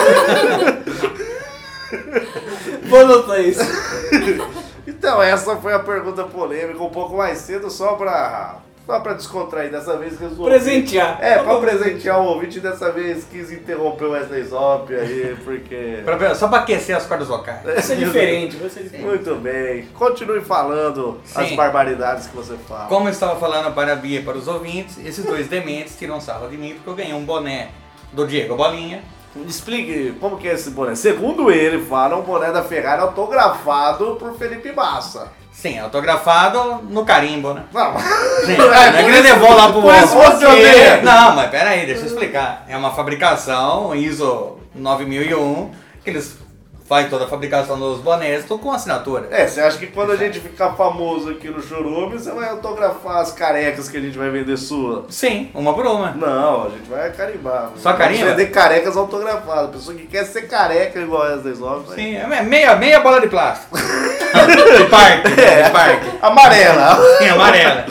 Vou anotar isso. Então, essa foi a pergunta polêmica, um pouco mais cedo, só pra, só pra descontrair. Dessa vez resolvi. Presentear. É, Só pra pra presentear o ouvinte, dessa vez quis interromper o Wesley Zop aí, porque... Pra ver, só pra aquecer as cordas vocais. Vai ser diferente, vai ser diferente. Muito bem. Continue falando as Sim. barbaridades que você fala. Como eu estava falando para a Bia e para os ouvintes, esses dois dementes tiram sarro de mim porque eu ganhei um boné do Diego Bolinha. Explique como que é esse boné. Segundo ele, fala, um boné da Ferrari autografado por Felipe Massa. Sim, autografado no carimbo, né? Não. Sim, não é que ele levou lá pro... Por isso você odeia. Não, mas pera aí, deixa eu explicar. É uma fabricação I S O nove mil e um que eles faz toda a fabricação dos bonés, tô com assinatura. É, você acha que quando a gente ficar famoso aqui no Chorume, você vai autografar as carecas que a gente vai vender sua? Sim, uma por uma. Não, a gente vai carimbar. Só carimba? Vamos vender carecas autografadas. A pessoa que quer ser careca igual essa das novas. Sim, é meia, meia bola de plástico. De parque, né? De parque. Amarela. Sim, amarela.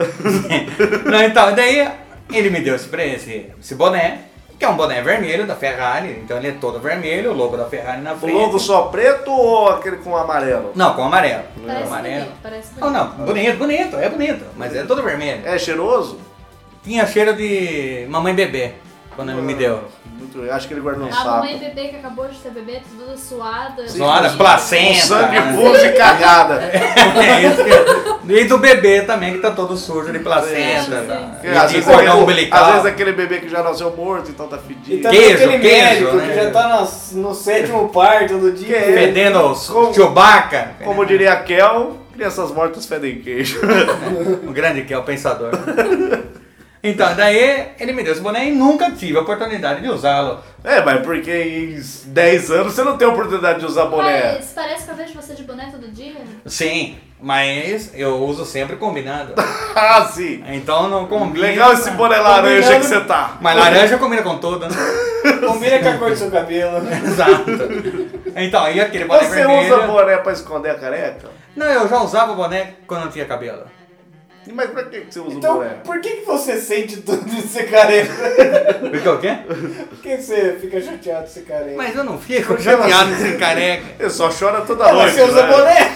Não, então, daí ele me deu esse, esse, esse boné, que é um boné vermelho da Ferrari, então ele é todo vermelho, o logo da Ferrari na O frente. logo só preto ou aquele com amarelo? Não, com amarelo. Parece amarelo. bonito, parece Oh, bonito. não, bonito, bonito, é bonito, mas é todo vermelho. É cheiroso? Tinha cheiro de mamãe bebê, quando ele me deu. Muito, acho que ele guardou um A sapo. mamãe bebê que acabou de ter bebê, toda suada. Suada, cheia. placenta. Sangue né? puro de cagada. É isso que... E do bebê também, que tá todo sujo de placenta. Sim, tá? sim. Porque E às, de vezes cordão aquele, umbilical. às vezes aquele bebê que já nasceu morto, então tá E fedido. também Queijo, aquele queijo, médico né? que já tá nas- no sétimo parto do dia. Que- Fedendo os Como- Chewbacca. Como diria a Kel, crianças mortas fedem queijo. O grande que é o pensador. Então, daí ele me deu esse boné e nunca tive a oportunidade de usá-lo. É, mas porque em dez anos você não tem a oportunidade de usar boné. Mas parece que eu vejo você de boné todo dia. Sim, mas eu uso sempre combinado. Ah, sim. Então não combina. Legal esse boné laranja Combinando- que você tá. Mas laranja combina com tudo, né? Combina com a cor do seu cabelo. Exato. Então, e aquele boné Você vermelho? usa boné pra esconder a careca? Não, eu já usava boné quando não tinha cabelo. E Mas pra que que você usa Então, boné? por que, que você sente tudo de ser careca? Porque o quê? Por que você fica chateado de ser careca? Mas eu não fico Porque chateado ela- de ser careca. Ele só chora toda Mas noite. você usa né? boné?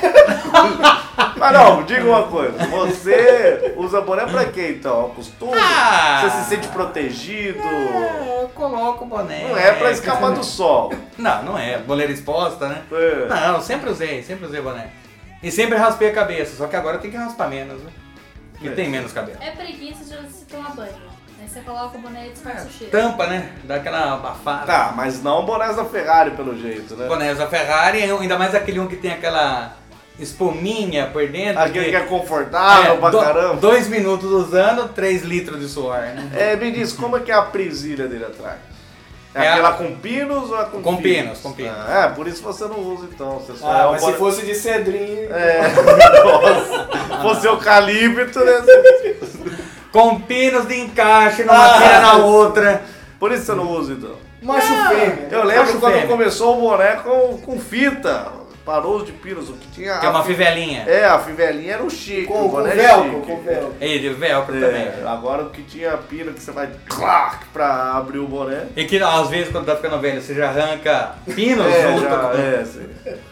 Mas não, diga uma coisa. Você usa boné pra quê então? Costume? Ah! Você se sente protegido? É, eu coloco o boné. Não é pra escapar do sol. Não, não é. Boleira exposta, né? É. Não, sempre usei, sempre usei boné. E sempre raspei a cabeça, só que agora tem que raspar menos, né? Porque É. tem menos cabelo. É preguiça de se tomar banho. Aí você coloca o boné e disfarça o cheiro. Tampa, né? Dá aquela abafada. Tá, mas não bonés da Ferrari pelo jeito, né? Bonés da Ferrari, ainda mais aquele um que tem aquela espuminha por dentro. Aquele que é confortável é, pra do- caramba. Dois minutos usando, três litros de suor, né? É, me diz, como é que é a presilha dele atrás? É, É a- aquela com pinos ou é com Com fios? pinos, com pinos. Ah, é, por isso você não usa então. Você só é Ah, um mas boné- se fosse de cedrinho... É, nossa. Fosse eucalipto, né? Com pinos de encaixe numa Ah. pena na outra. Por isso você não usa então. Macho fêmea. Eu lembro Macho quando fêmea. começou o boné com, com fita. Parou de pinos, o que tinha. Que é uma a fi- fivelinha. É, a fivelinha era o chique. Com, o com boné velcro, chique. com velcro. E de velcro É, também. agora o que tinha pino que você vai clac, pra abrir o boné. E que às vezes quando tá ficando velho, você já arranca pinos É, junto. já, com- é, sim.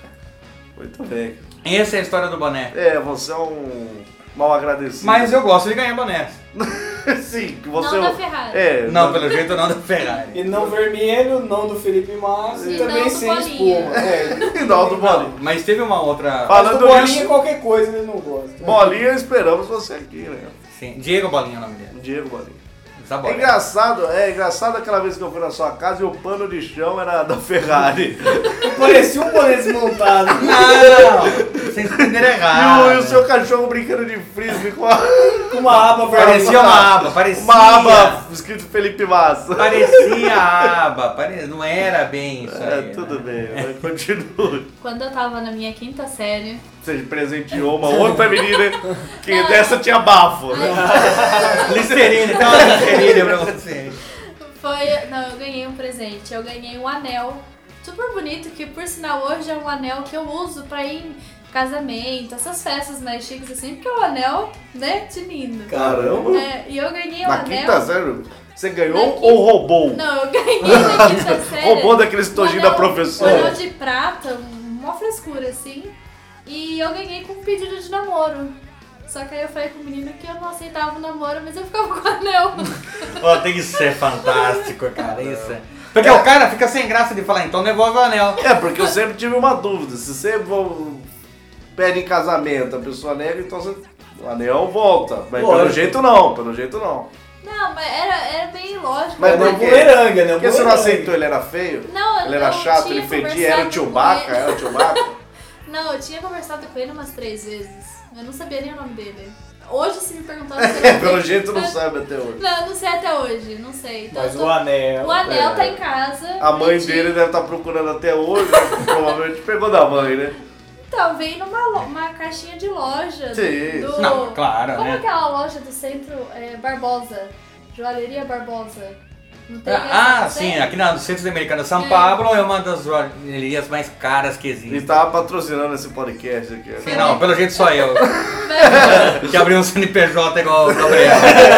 Muito bem. Essa é a história do boné. É, você é um mal agradecido. Mas eu gosto de ganhar bonés. Sim, que você. Não da Ferrari. É, Não, pelo jeito não da Ferrari. E não vermelho, não do Felipe Massa e E também não do sem Bolinha. espuma. É. Não, do bolinha. Mas teve uma outra. Mas Falando do bolinha, nisso- qualquer coisa ele não gosta. Bolinha, esperamos você aqui, né? Sim, Diego Bolinha é o nome dele. Diego Bolinha. É Sabor. engraçado, é engraçado aquela vez que eu fui na sua casa e o pano de chão era da Ferrari. Parecia um boné desmontado. Não! Vocês entenderam E errado. o, e o seu cachorro brincando de frisbee com a, Com uma aba vermelha. Parecia uma aba, parecia. uma aba escrito Felipe Massa. Parecia a aba, pare... não era bem isso É, aí. tudo né? bem, mas continue. Quando eu tava na minha quinta série, Você presenteou uma outra menina que dessa tinha bafo, né? Listerine, então uma listerine pra você. foi. Não, eu ganhei um presente. Eu ganhei um anel super bonito, que por sinal hoje é um anel que eu uso pra ir em casamento, essas festas mais chiques assim, porque é um anel, né, de lindo. Caramba! É, e eu ganhei um Na anel. quinta série, você ganhou Na quinta- ou roubou? Não, eu ganhei na quinta série. Roubou daqueles tojinhos um da anel- professora. Um anel de prata, uma frescura assim. E eu ganhei com um pedido de namoro. Só que aí eu falei pro menino que eu não aceitava o namoro, mas eu ficava com o anel. Ó, tem que ser fantástico, cara, isso. Porque o cara fica sem graça de falar, então devolve o anel. É, porque eu sempre tive uma dúvida. Se você vo- pede em casamento, a pessoa nega, então você... o anel volta. Mas pelo Lógico. jeito não, pelo jeito não. Não, mas era, era bem lógico. Mas Não, por quê? bumerangue, né? Por que você não Bumerangue. aceitou? Ele era feio? Não, Ele era eu chato, tinha ele fedia, conversado era o com Chewbacca, ele. era o Chewbacca? Não, eu tinha conversado com ele umas três vezes. Eu não sabia nem o nome dele. Hoje, se me perguntar, eu não É, sei. pelo jeito não sabe até hoje. Não, não sei até hoje, não sei. Então, Mas eu tô- o anel. O anel é. tá em casa. A mãe bonitinho. dele deve estar procurando até hoje, né? Provavelmente pegou da mãe, né? Então, veio numa lo- uma caixinha de loja. Sim. Do... Não, claro, Como né? aquela loja do centro é, Barbosa? Joalheria Barbosa. Não tem Ah, essa, sim, tem? aqui na, no Centro Americano de São É. Paulo é uma das joalherias mais caras que Ele existe. tava patrocinando esse podcast aqui. Sim, não, pelo jeito só eu. Vai, Que abriu um C N P J igual o Gabriel.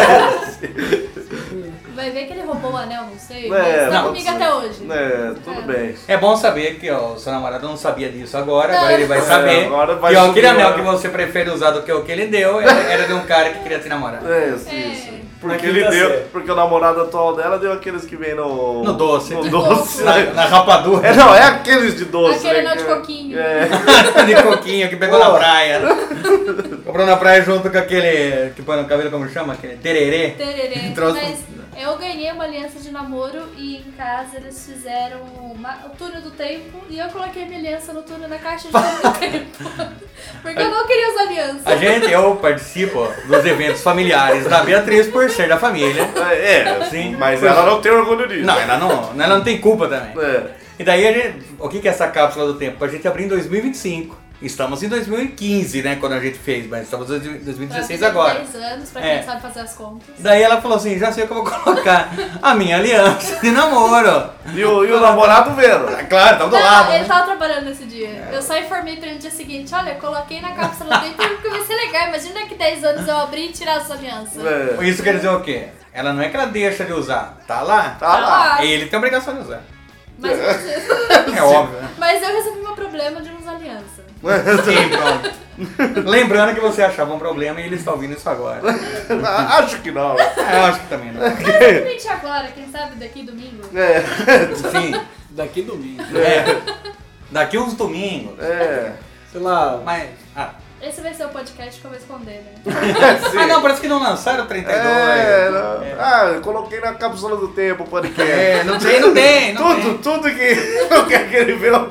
vai ver que ele roubou o anel, não sei. É, mas tá pode comigo ser. até hoje. É, tudo É. bem. É bom saber que ó, o seu namorado não sabia disso agora, Não. agora ele vai É, saber. agora vai que ó, subir aquele anel lá. que você prefere usar do que o que ele deu era, era de um cara que queria te namorar. É, isso, É. isso. Porque Na ele quinta deu. série. Porque o namorado atual dela deu aqueles que vem no. No doce. No De doce. Na, né? na rapadura. É, não, é aqueles de doce. Aquele né, anel de que- coquinho. É. de coquinho que pegou Pô. na praia. Comprou na praia junto com aquele que põe no cabelo, como chama? Aquele tererê. Tererê. Trouxe- Mas eu ganhei uma aliança de namoro e em casa eles fizeram uma- o túnel do tempo e eu coloquei minha aliança no túnel na caixa de túnel do tempo. Porque eu não queria usar aliança. A gente, eu participo dos eventos familiares da Beatriz por ser da família. É, é, Sim. mas ela não tem orgulho disso. Não, ela não, ela não tem culpa também. É. E daí, a gente, o que que é essa cápsula do tempo? A gente abrir em dois mil e vinte e cinco. Estamos em dois mil e quinze, né, quando a gente fez, mas estamos em dois mil e dezesseis Pra agora. dez anos, pra É. quem sabe fazer as contas. Daí ela falou assim, já sei o que eu vou colocar. A minha aliança de namoro. E o, e o namorado vendo. Claro, tava do Não, lado. ele né? tava trabalhando nesse dia. Eu só informei pra ele no dia seguinte, olha, eu coloquei na cápsula do tempo porque vai ser legal. Imagina daqui dez anos eu abrir e tirar essa aliança. É. Isso quer dizer o quê? Ela não é que ela deixa de usar, tá lá. Tá lá. Ah, Ele tem a obrigação de usar. mas, É óbvio, né? mas eu resolvi meu problema de não usar aliança. Sim, pronto. Lembrando que você achava um problema e ele está ouvindo isso agora. Acho que não. É, eu acho que também não. Principalmente agora, quem sabe daqui domingo. É. Sim, Daqui domingo. é. Daqui uns domingos. É. Sei lá. Mas. Ah. Esse vai ser o podcast que eu vou esconder, né? Sim. Ah, não, parece que não lançaram o trinta e dois. É, não. Ah, eu coloquei na cápsula do tempo o podcast. É, não tem, não tem. Não Tudo, tem. tudo que não quer que ele vê. O,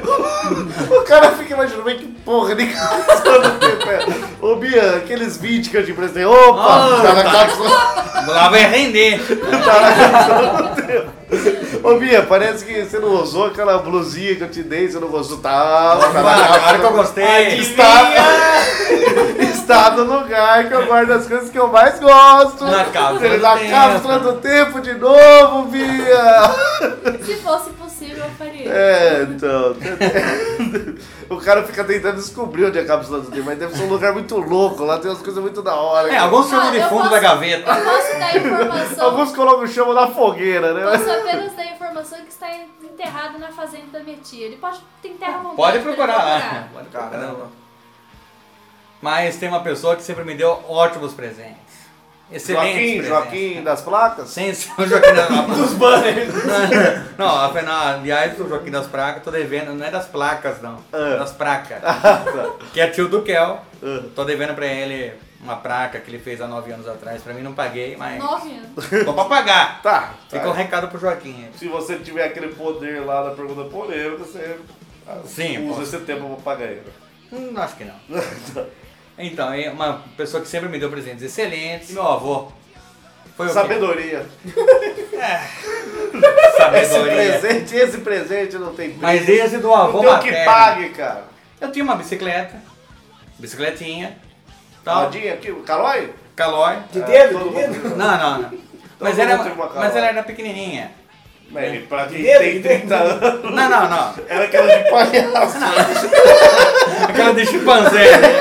o cara fica imaginando, mas que porra de cápsula do tempo é. Ô Bia, aqueles vídeos que eu te emprestei. Opa, Ah, tá na tá. cápsula. Lá vai render. Tá na cápsula do tempo. Ô Bia, parece que você não usou aquela blusinha que eu te dei, você não gostou. Tá, tá na Claro que eu cápsula. gostei. Está, está no lugar que eu guardo as coisas que eu mais gosto. Na cápsula do Na tempo. cápsula do tempo de novo, Bia. Se fosse possível, eu faria. É, então. O cara fica tentando descobrir onde é a cápsula do tempo, mas deve ser um lugar muito louco, lá tem umas coisas muito da hora. É, alguns chamam Ah, de eu fundo posso- da gaveta. Eu posso dar informação. Alguns colocam chama na fogueira, né? Posso apenas dar informação que está enterrado na fazenda da minha tia. Ele pode ter enterro montado. Pode pra ele procurar lá. procurar. Pode procurar. Mas tem uma pessoa que sempre me deu ótimos presentes. Excelentes Joaquim, presentes. Joaquim das placas? Sem ser o Joaquim das placas. Dos banners. Não, afinal, aliás, o Joaquim das Placas, tô devendo, não é das placas, não. Ah. Das placas. Tá. Que é tio do Kel. Ah. Tô devendo pra ele uma placa que ele fez há nove anos atrás. Pra mim não paguei, mas. Nove anos. Tô pra pagar. Tá. Fica um recado pro Joaquim. Se você tiver aquele poder lá da pergunta polêmica, você Sim, usa posso. esse tempo pra pagar ele. Hum, acho que não. Então, é uma pessoa que sempre me deu presentes excelentes. Meu avô. Foi o quê? Sabedoria. Esse Sabedoria. presente, esse presente não tem preço. Mas esse do avô não tem o que materno. pague, cara. Eu tinha uma bicicleta. Bicicletinha. Tal. Tadinha aqui, o Calói? Calói. De dedo, todo de dedo. Não, não, não. Mas, Todo era, mundo tem uma mas Calói. ela era pequenininha. Mas pra quem dedo, tem de dedo. trinta anos, Não, não, não. era aquela de palhaço. Aquela de chimpanzé. né?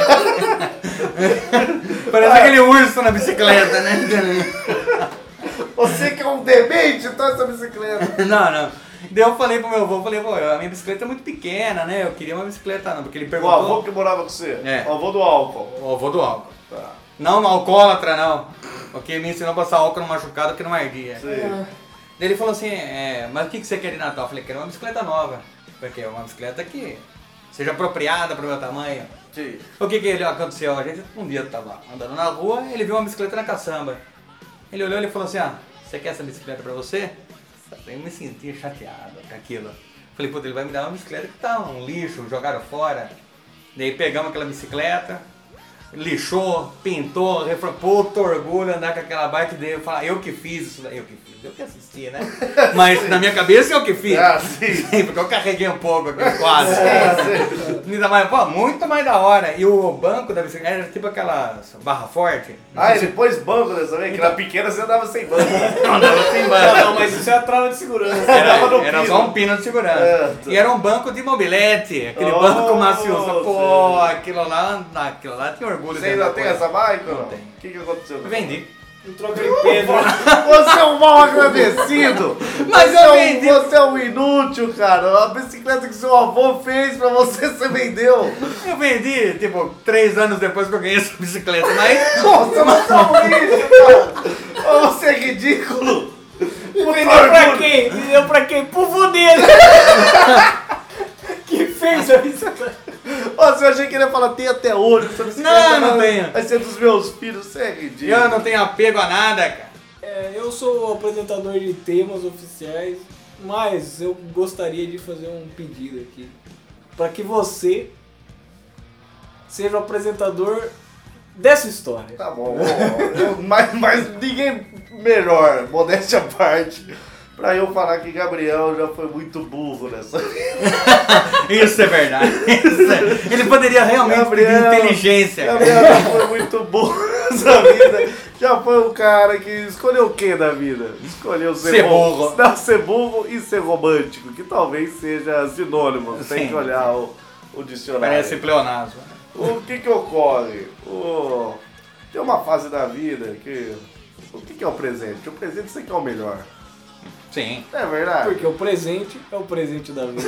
Parece aquele urso na bicicleta, né? Você que é um demente, tá essa bicicleta. Não, não. Daí eu falei pro meu avô, falei, pô, a minha bicicleta é muito pequena, né? Eu queria uma bicicleta, não, porque ele O perguntou. avô que morava com você. É. O avô do álcool. O avô do álcool. Tá. Não, no alcoólatra, não. Porque me ensinou a passar álcool no machucado que não ardia. Sim. Daí ele falou assim, é, mas o que que você quer de Natal? Eu falei, quero uma bicicleta nova. Porque é uma bicicleta que seja apropriada pro meu tamanho. Sim. O que que ele aconteceu? A gente um dia tava andando na rua, ele viu uma bicicleta na caçamba. Ele olhou e falou assim, ah, você quer essa bicicleta pra você? Eu me senti chateado com aquilo. Falei, pô, ele vai me dar uma bicicleta que tá um lixo, jogaram fora. Daí pegamos aquela bicicleta, lixou, pintou, refro- puto orgulho andar com aquela bike dele. Falar, eu que fiz isso daí, eu que fiz, eu que assisti, né? Mas na minha cabeça eu que fiz. Ah, sim. Porque eu carreguei um pouco aqui, quase. Sim, Ainda mais, pô, muito mais da hora. E o banco da bicicleta era tipo aquelas barra forte. Ah, ele pôs banco nessa vez, que na pequena você andava sem banco. Não, não, sem Não, banco. não, mas isso é a trava de segurança. Era, Tava no era pino. só um pino de segurança. É. E era um banco de mobilete, aquele Oh, banco macioso. Pô, sim. aquilo lá, aquilo lá tinha orgulho. Você de ainda andar tem com essa bike ou Não não? tem. O que, que aconteceu? Eu vendi. Um troco de pedra. Você é um mal agradecido. Mas você eu é um, vendi. Você é um inútil, cara. A bicicleta que seu avô fez pra você, você vendeu. Eu vendi, tipo, três anos depois que eu ganhei essa bicicleta, mas... Nossa, mas é um lixo, cara. Ô, você é ridículo. Vendeu pra quem? Vendeu pra quem? Pro vô dele. Que fez a bicicleta. Nossa, eu achei que ele ia falar, tem até hoje essa bicicleta. Não, não vai- tenho. Vai ser dos meus filhos, você é ridículo. Eu não tenho apego a nada, cara. É, eu sou o apresentador de temas oficiais, mas eu gostaria de fazer um pedido aqui. Pra que você seja o apresentador dessa história. Tá bom, bom. Eu- mas, mas ninguém melhor, modéstia à parte, pra eu falar que Gabriel já foi muito burro nessa Isso é verdade. Isso é- Ele poderia realmente pedir inteligência, cara. Gabriel já foi muito burro nessa vida. Já foi um cara que escolheu o que na vida? Escolheu ser, Ser bom- burro. Não, ser burro e ser romântico, que talvez seja sinônimo. Tem Sim. que olhar o, o dicionário. Parece pleonasmo. O que que ocorre? O... Tem uma fase da vida que... O que que é o presente? O presente você quer o melhor. Sim. É verdade? Porque o presente é o presente da vida.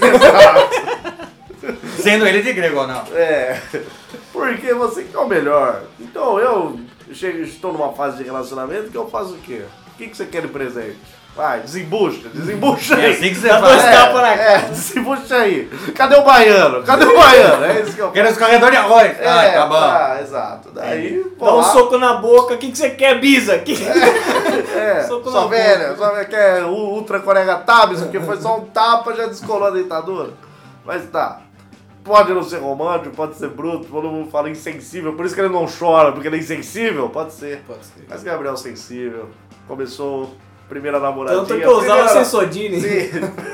Sendo ele de grego ou não. É, porque você quer o melhor. Então eu chego, estou numa fase de relacionamento que eu faço o quê? O que, que você quer de presente? Vai, desembucha, desembucha É aí. assim que você Dá faz. dois tapas na É, desembucha aí. Cadê o baiano? Cadê o baiano? É isso que eu Quero escorredor de arroz. É, Ah, tá bom. tá, exato. Daí, vou Dá um lá. soco na boca, o que, que você quer, Bisa? Que... É, soco sua na velha, sua velha quer o Ultra Corega Tabs, porque foi só um tapa, já descolou a dentadura. Mas tá. Pode não ser romântico, pode ser bruto, todo mundo fala insensível, por isso que ele não chora, porque ele é insensível? Pode ser. Pode ser. Mas Gabriel sensível, começou primeira namoradinha. Tanto que eu usava primeira- Sensodine. Sim.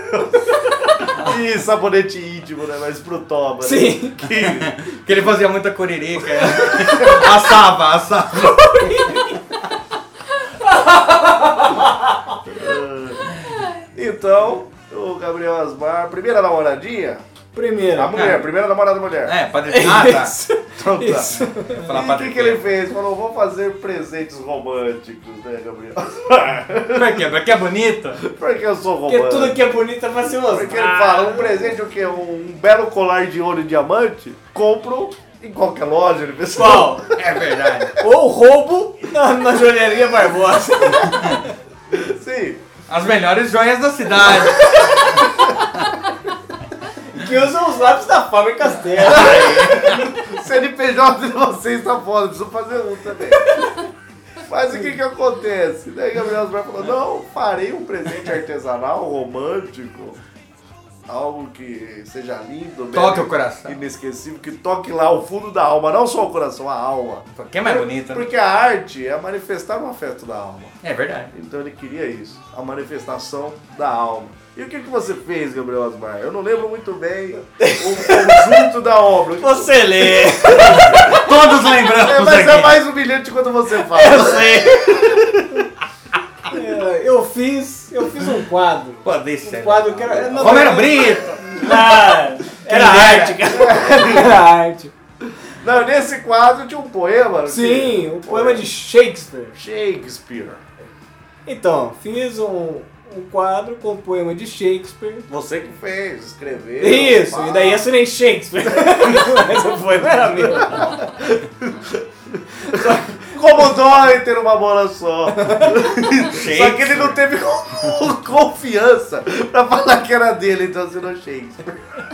E sabonete íntimo, né? Mas pro Toba. Sim. Né? Que... Que ele fazia muita coririca. Assava, assava. Então, o Gabriel Asmar, primeira namoradinha, Primeiro. a mulher, primeira namorada mulher. É, pode dizer. Ah, tá. Isso. Então tá. Isso. Vou falar E pra o que, que ele fez? Falou, vou fazer presentes românticos, né, Gabriel? Por quê? Porque é bonito? Porque eu sou Porque romântico. tudo que é bonito é pra ser mostrado. Porque ele fala, um presente o quê? Um, um belo colar de ouro e diamante? Compro em qualquer loja, ele pensa. Qual? É verdade. Ou roubo na, na joalheria Barbosa. Sim. As melhores joias da cidade. Que usam os lápis da Fábrica Castelo. C N P J de vocês está foda, preciso fazer um também. Mas o que que acontece? Daí Gabriel Asmar falou, não, farei um presente artesanal, romântico, algo que seja lindo, Toque belo, o coração. inesquecível, que toque lá o fundo da alma, não só o coração, a alma. Porque é mais bonito, né? Porque a arte é manifestar o afeto da alma. É verdade. Então ele queria isso, a manifestação da alma. E o que que você fez, Gabriel Asmar? Eu não lembro muito bem o conjunto da obra. Você lê. Todos lembramos É, mas aqui. é mais humilhante quando você fala. Eu sei. É, eu fiz. Eu fiz um quadro. Pô, deixa. Um quadro que era. não, Romero não, Brito. Ah, era arte, cara. Era arte. Não, nesse quadro tinha um poema. Sim, que- um poema de Shakespeare. Shakespeare. Então, fiz um, um quadro com um poema de Shakespeare. Você que fez, escreveu. Isso, pá. e daí assinei Shakespeare. Mas o poema era meu. Como dói ter uma bola só. Só que ele não teve con- confiança pra falar que era dele, então assinou Shakespeare.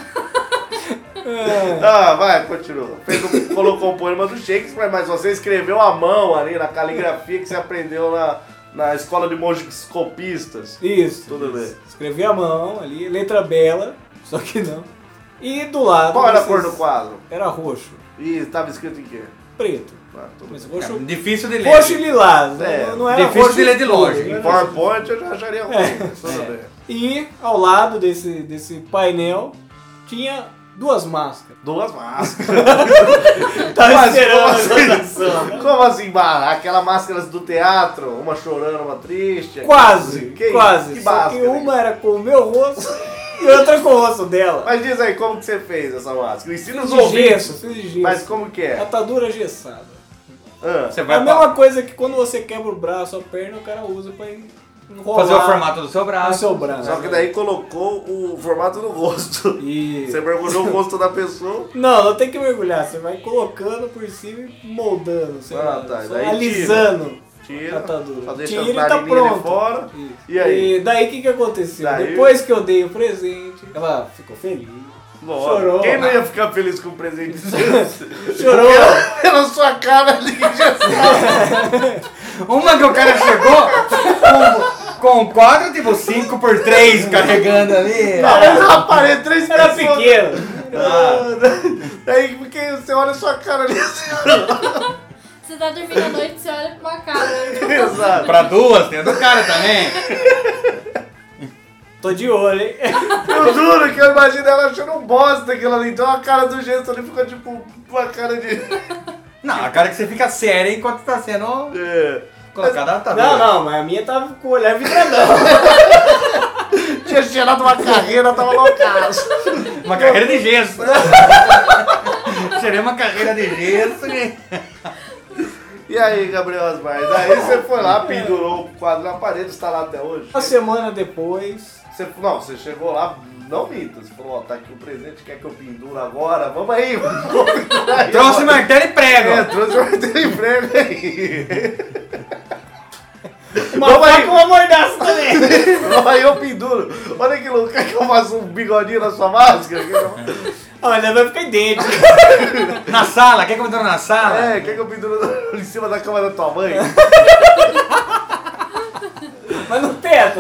Ah, vai, continua. Fez um- colocou o poema do Shakespeare, mas você escreveu à mão ali na caligrafia que você aprendeu na, na escola de monges copistas. Isso. Tudo isso. bem. Escrevi à mão ali, letra bela, só que não. E do lado. Qual era a vocês- cor do quadro? Era roxo. E estava escrito em quê? Preto. Ah, Mas roxo, É, difícil de ler. roxo e lilás. É, não, não era difícil roxo de ler de escuro, longe. não Em era PowerPoint eu já acharia ruim. É. Tudo bem. E ao lado desse, desse painel tinha duas máscaras. Duas máscaras. Tava Mas esperando como a assim? votação. Como assim, barra? Aquelas máscaras do teatro, uma chorando, uma triste. Quase, Que quase. Que Só máscara? que uma era com o meu rosto e outra com o rosto dela. Mas diz aí, como que você fez essa máscara? Ensina os Fiz de ouvintes. gesso, fiz de gesso. Mas como que é? Atadura gessada. Ah, Você É vai a mesma coisa que quando você quebra o braço, a perna, o cara usa pra enrolar fazer o formato do seu no braço. seu braço. só que daí colocou o formato no rosto. E... Você mergulhou o rosto da pessoa. Não, não tem que mergulhar, você vai colocando por cima e moldando, sei Ah, lá, tá, só daí alisando Tira. a atadura. Só deixa Tira as e tá narininhas de pronto. fora. Isso. E aí? E daí o que, que aconteceu? Daí- Depois que eu dei o presente, ela ficou feliz. Lógico. Chorou. Quem não ia ficar feliz com o presente desse? Chorou. Pela, pela sua cara ali já sabe. Uma que o cara chegou com, com um quadro tipo cinco por três carregando ali. Não, na parede, três Era pessoas. pequeno. Daí porque você olha a sua cara ali. Você tá dormindo à noite, você olha pra uma cara. Exato. Pra duas, tem a do cara também. Tô de olho, hein? Eu juro que eu imagino ela achando um bosta aquilo ali. Então a cara do gesto ali ficou tipo uma cara de. Não, a cara que você fica séria enquanto tá sendo É. colocada na atadura. Não, não, mas a minha tava com o olhar vidradão. Tinha cheirado uma carreira, tava loucaço. Uma carreira de gesso. Seria uma carreira de gesso. E... E aí, Gabriel Asmar? Daí você foi lá, pendurou o quadro na parede, está lá até hoje? Uma semana depois, Você, não, você chegou lá, não minta. Você falou, ó, tá aqui o presente, quer que eu pendure agora? Vamos aí, vamos pendurar aí. Trouxe agora. martelo e prego. É, trouxe o martelo e prego aí. uma Vamos aí. faca e uma mordaça também. Vamos aí, eu penduro. Olha que louco, quer que eu faça um bigodinho na sua máscara? Ah, mas vai ficar idêntico. Na sala, quer que eu entrou na sala? É, quer que eu pendure em cima da cama da tua mãe? Mas no teto.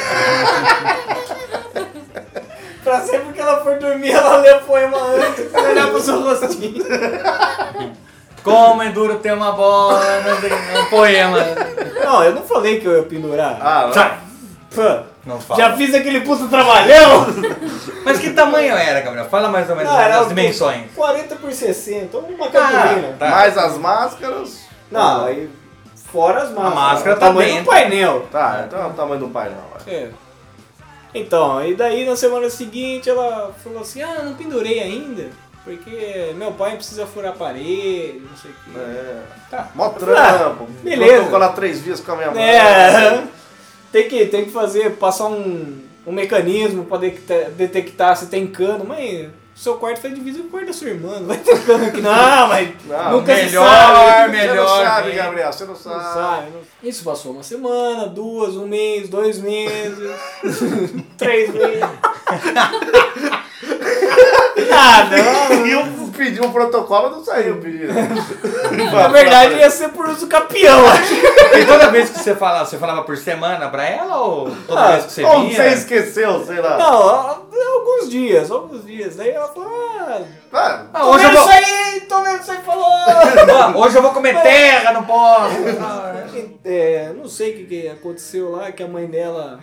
Pra sempre que ela for dormir, ela lê o poema antes pra olhar pro seu rostinho. Como é duro ter uma bola, não sei, é um poema. Não, eu não falei que eu ia pendurar. Ah, Sai. Pô, Não fala. já fiz aquele puto trabalhão. Mas que tamanho era, Gabriel? Fala mais ou menos Não, era as dimensões. quarenta por sessenta, uma Ah, cartolina. tá. mais as máscaras. Não, aí fora as máscaras. máscara o tá tamanho dentro. do painel. Tá, então é o tamanho do painel. vai. É. Então, e daí na semana seguinte ela falou assim, ah, não pendurei ainda, porque meu pai precisa furar a parede, não sei o que. É. Tá. Mó trampo. beleza. Protocolar três vias com a minha mãe. É, tem que, tem que fazer, passar um, um mecanismo pra detectar, detectar se tem cano, mas seu quarto foi dividido com o quarto da sua irmã, não vai ter cano aqui. Não, mas Não, nunca se melhor, sabe. melhor. Você não sabe, hein? Gabriel, você não Não sabe. sabe, não- Isso passou uma semana, duas, um mês, dois meses, três meses. Nada, não. E eu pedi um protocolo, não saiu o pedido. Na verdade ia ser por uso capião, acho. E toda vez que você falava, você falava por semana pra ela ou toda Ah, vez que você Ou vinha? você esqueceu, sei lá. Não, alguns dias, alguns dias. Daí ela falou, ah, Ah, Ah, tô hoje, eu vendo vou... isso aí, tô vendo isso aí, falou. Ah, hoje eu vou comer terra, não posso. É, não sei o que, que aconteceu lá, que a mãe dela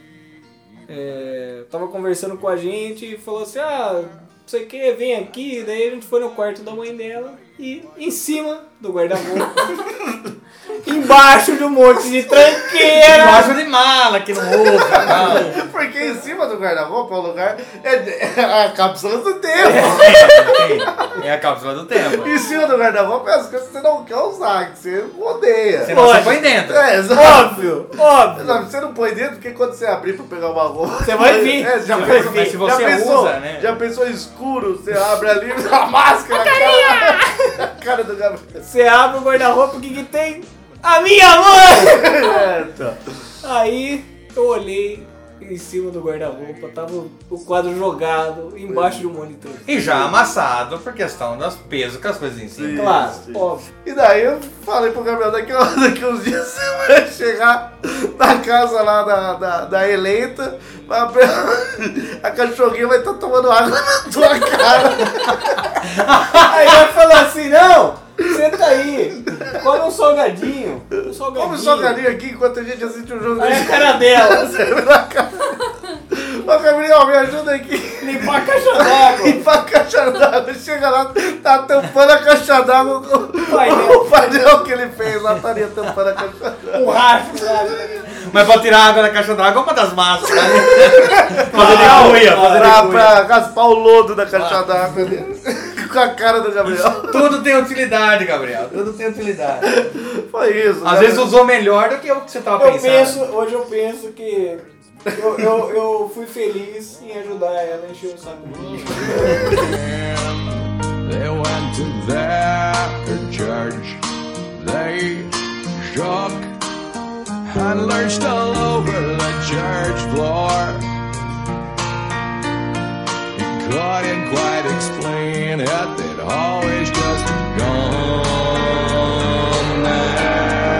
é, tava conversando com a gente e falou assim, ah, não sei o que, vem aqui. Daí a gente foi no quarto da mãe dela e em cima do guarda-roupa, embaixo de um monte de tranqueira. Embaixo de mala que não usa. porque em cima do guarda-roupa é o lugar. É, é a cápsula do tempo. É, é a cápsula do tempo. Em cima do guarda-roupa é as coisas que você não quer usar, que você odeia. Senão você Pode. põe dentro. É, exato. Óbvio, óbvio. Não, você não põe dentro porque quando você abrir pra pegar uma roupa. Você vai vir. É, já Você vai pensou, vir. Mas se você já pensou, usa, né? Já pensou escuro, você abre ali a máscara, a cara, a cara do Gabriel. Você abre o guarda-roupa, o que que tem? A minha mãe! É, então. Aí eu olhei em cima do guarda-roupa, tava o quadro jogado embaixo de um monitor. E já amassado por questão dos pesos que as coisas em cima. Sim. Claro, sim. óbvio. E daí eu falei pro Gabriel, daqui, a- daqui uns dias você vai chegar na casa lá da, da, da eleita, vai abrir- a cachorrinha vai estar tomando água na tua cara. Aí ela falou assim, não, você Senta aí. Come um salgadinho. Um salgadinho. Come um salgadinho aqui enquanto a gente assiste o jogo. Aí a cara dela. Ô, Gabriel, me ajuda aqui. Limpar a caixa d'água. Limpar a caixa d'água. Chega lá, tá tampando a caixa d'água com Painel. o painel que ele fez lá, estaria tampando a caixa d'água. Um racho lá. Mas pra tirar a água da caixa d'água é uma das máscaras. Fazer de cuia, fazer Pra, de pra raspar o lodo da caixa d'água com a cara do Gabriel. Tudo tem utilidade, Gabriel. Tudo tem utilidade. Foi isso. Às né? vezes usou melhor do que o que você tava Eu pensando. penso, hoje eu penso que eu, eu, eu fui feliz em ajudar ela a encher o saco dela. They went to their church. They shook and lurched all over the church floor. He couldn't quite explain it. They'd always just gone there.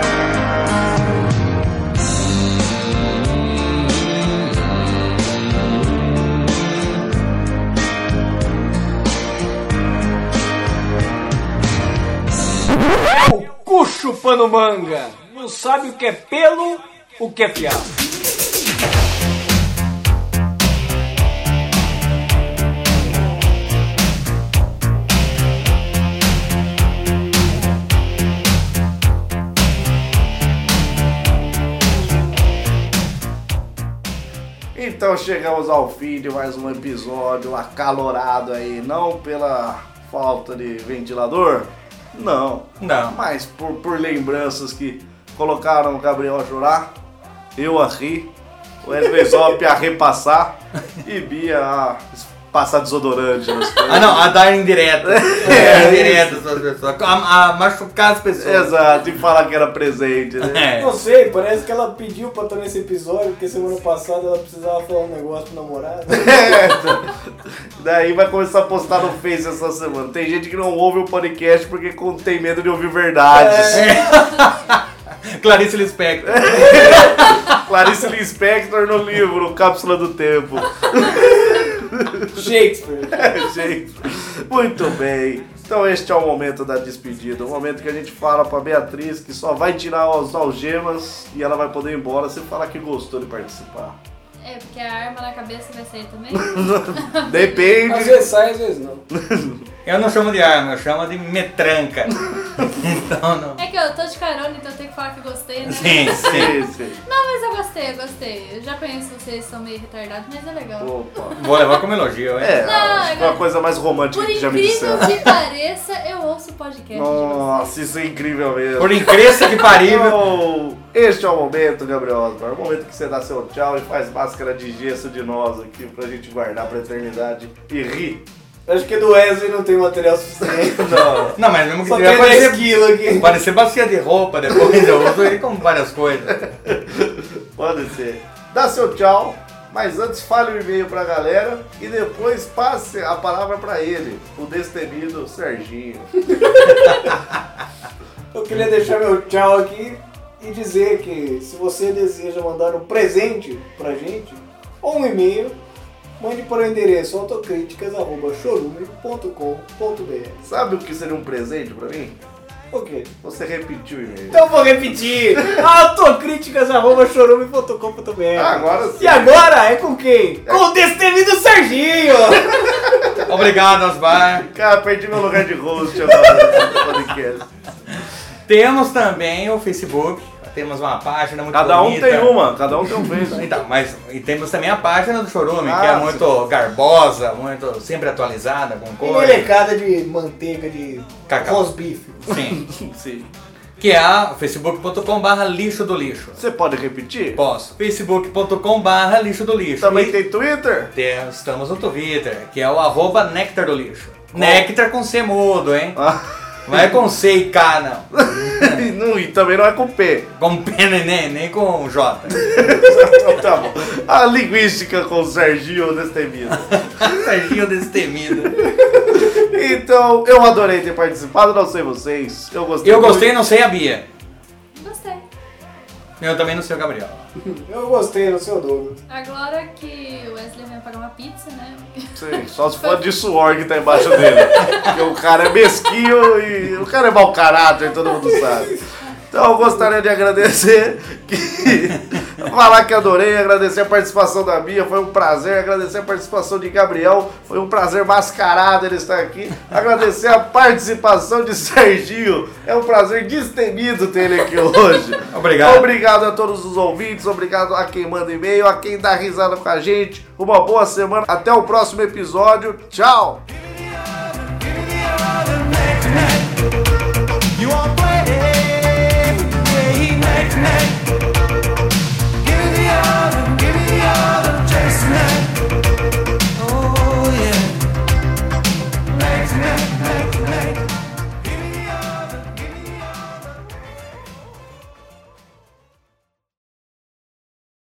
O cu chupando manga. Não sabe o que é pelo, o que é fiado. Então chegamos ao fim de mais um episódio acalorado aí, não pela falta de ventilador, não, Não. mas por, por lembranças que colocaram o Gabriel a chorar, eu a rir, o Wesley Zop a repassar e Bia a passar desodorante nas coisas. Ah, não, a dar indireta. É, indireta às pessoas. A, a machucar as pessoas. Exato, e falar que era presente, né? É. Não sei, parece que ela pediu pra estar nesse episódio, porque semana passada ela precisava falar um negócio pro namorado. É, daí vai começar a postar no Face essa semana. Tem gente que não ouve o podcast porque tem medo de ouvir verdades. É. Clarice Lispector. Clarice Lispector no livro Cápsula do Tempo. Shakespeare. É, gente. Muito bem. Então este é o momento da despedida. O momento que a gente fala pra Beatriz que só vai tirar as algemas e ela vai poder ir embora se falar que gostou de participar. É, porque a arma na cabeça vai sair também? Às Depende. vezes sai, às vezes não. Eu não chamo de arma, eu chamo de metranca. Então não. É que eu tô de carona, então eu tenho que falar que gostei, né? Sim, sim. Sim, sim. Não, mas eu gostei, eu gostei. Eu já conheço vocês, são meio retardados, mas é legal. Opa. Vou levar como elogio, hein? É, Não, acho que é uma coisa mais romântica Por que já me incrível disseram. que pareça, eu ouço o podcast de vocês. Nossa, isso é incrível mesmo. Por incrível que parível. Então, este é o momento, Gabriel Osmar. O momento que você dá seu tchau e faz máscara de gesso de nós aqui pra gente guardar pra eternidade e rir. Acho que do Wesley não tem material suficiente. Não. Não, mas mesmo que Só tiver tem dez parecer, quilos aqui. parecer bacia de roupa depois, eu uso ele com várias coisas. Pode ser. Dá seu tchau, mas antes fale o e-mail pra galera e depois passe a palavra pra ele, o destemido Serginho. Eu queria deixar meu tchau aqui e dizer que se você deseja mandar um presente pra gente, ou um e-mail, mande para o endereço autocríticas arroba chorume ponto com ponto b r. Sabe o que seria um presente pra mim? O quê? Você repetiu o e-mail. Então eu vou repetir. autocríticas arroba chorume ponto com ponto b r. Agora sim. E agora é com quem? Com o destemido Serginho! Obrigado, Osmar. Cara, perdi meu lugar de host agora no podcast. Temos também o Facebook, temos uma página muito Cada um bonita. tem uma, cada um tem um Facebook. Então, mas e temos também a página do Chorume, que é Ah, muito garbosa, muito sempre atualizada, com Tem cores. melecada de manteiga de Cacau. rosbife. Sim. Sim. Que é a facebook ponto com barra lixo do lixo. Você pode repetir? Posso. facebook ponto com barra lixo do lixo. Também E tem Twitter? tem- estamos no Twitter, que é o arroba néctar do lixo. Néctar com C mudo, hein? Ah. Não é com C e K, não. e, não, e também não é com P. Com P nem, nem com J. Tá bom. A linguística com o Serginho Destemido. Serginho destemido. Então, eu adorei ter participado, não sei vocês. Eu gostei. Eu gostei, muito. não sei a Bia. Gostei. Eu também não sei o Gabriel. Eu gostei, não sei o Douglas. Agora que o Wesley vai pagar uma pizza, né? Sim, só se for de suor que tá embaixo dele. Porque o cara é mesquinho e o cara é mau caráter, todo mundo sabe. Então eu gostaria de agradecer, que... falar que adorei, agradecer a participação da Bia, foi um prazer, agradecer a participação de Gabriel, foi um prazer mascarado ele estar aqui, agradecer a participação de Serginho, é um prazer destemido ter ele aqui hoje. Obrigado. Obrigado a todos os ouvintes, obrigado a quem manda e-mail, a quem dá risada com a gente, uma boa semana, até o próximo episódio, tchau! You won't play, play, neck, neck.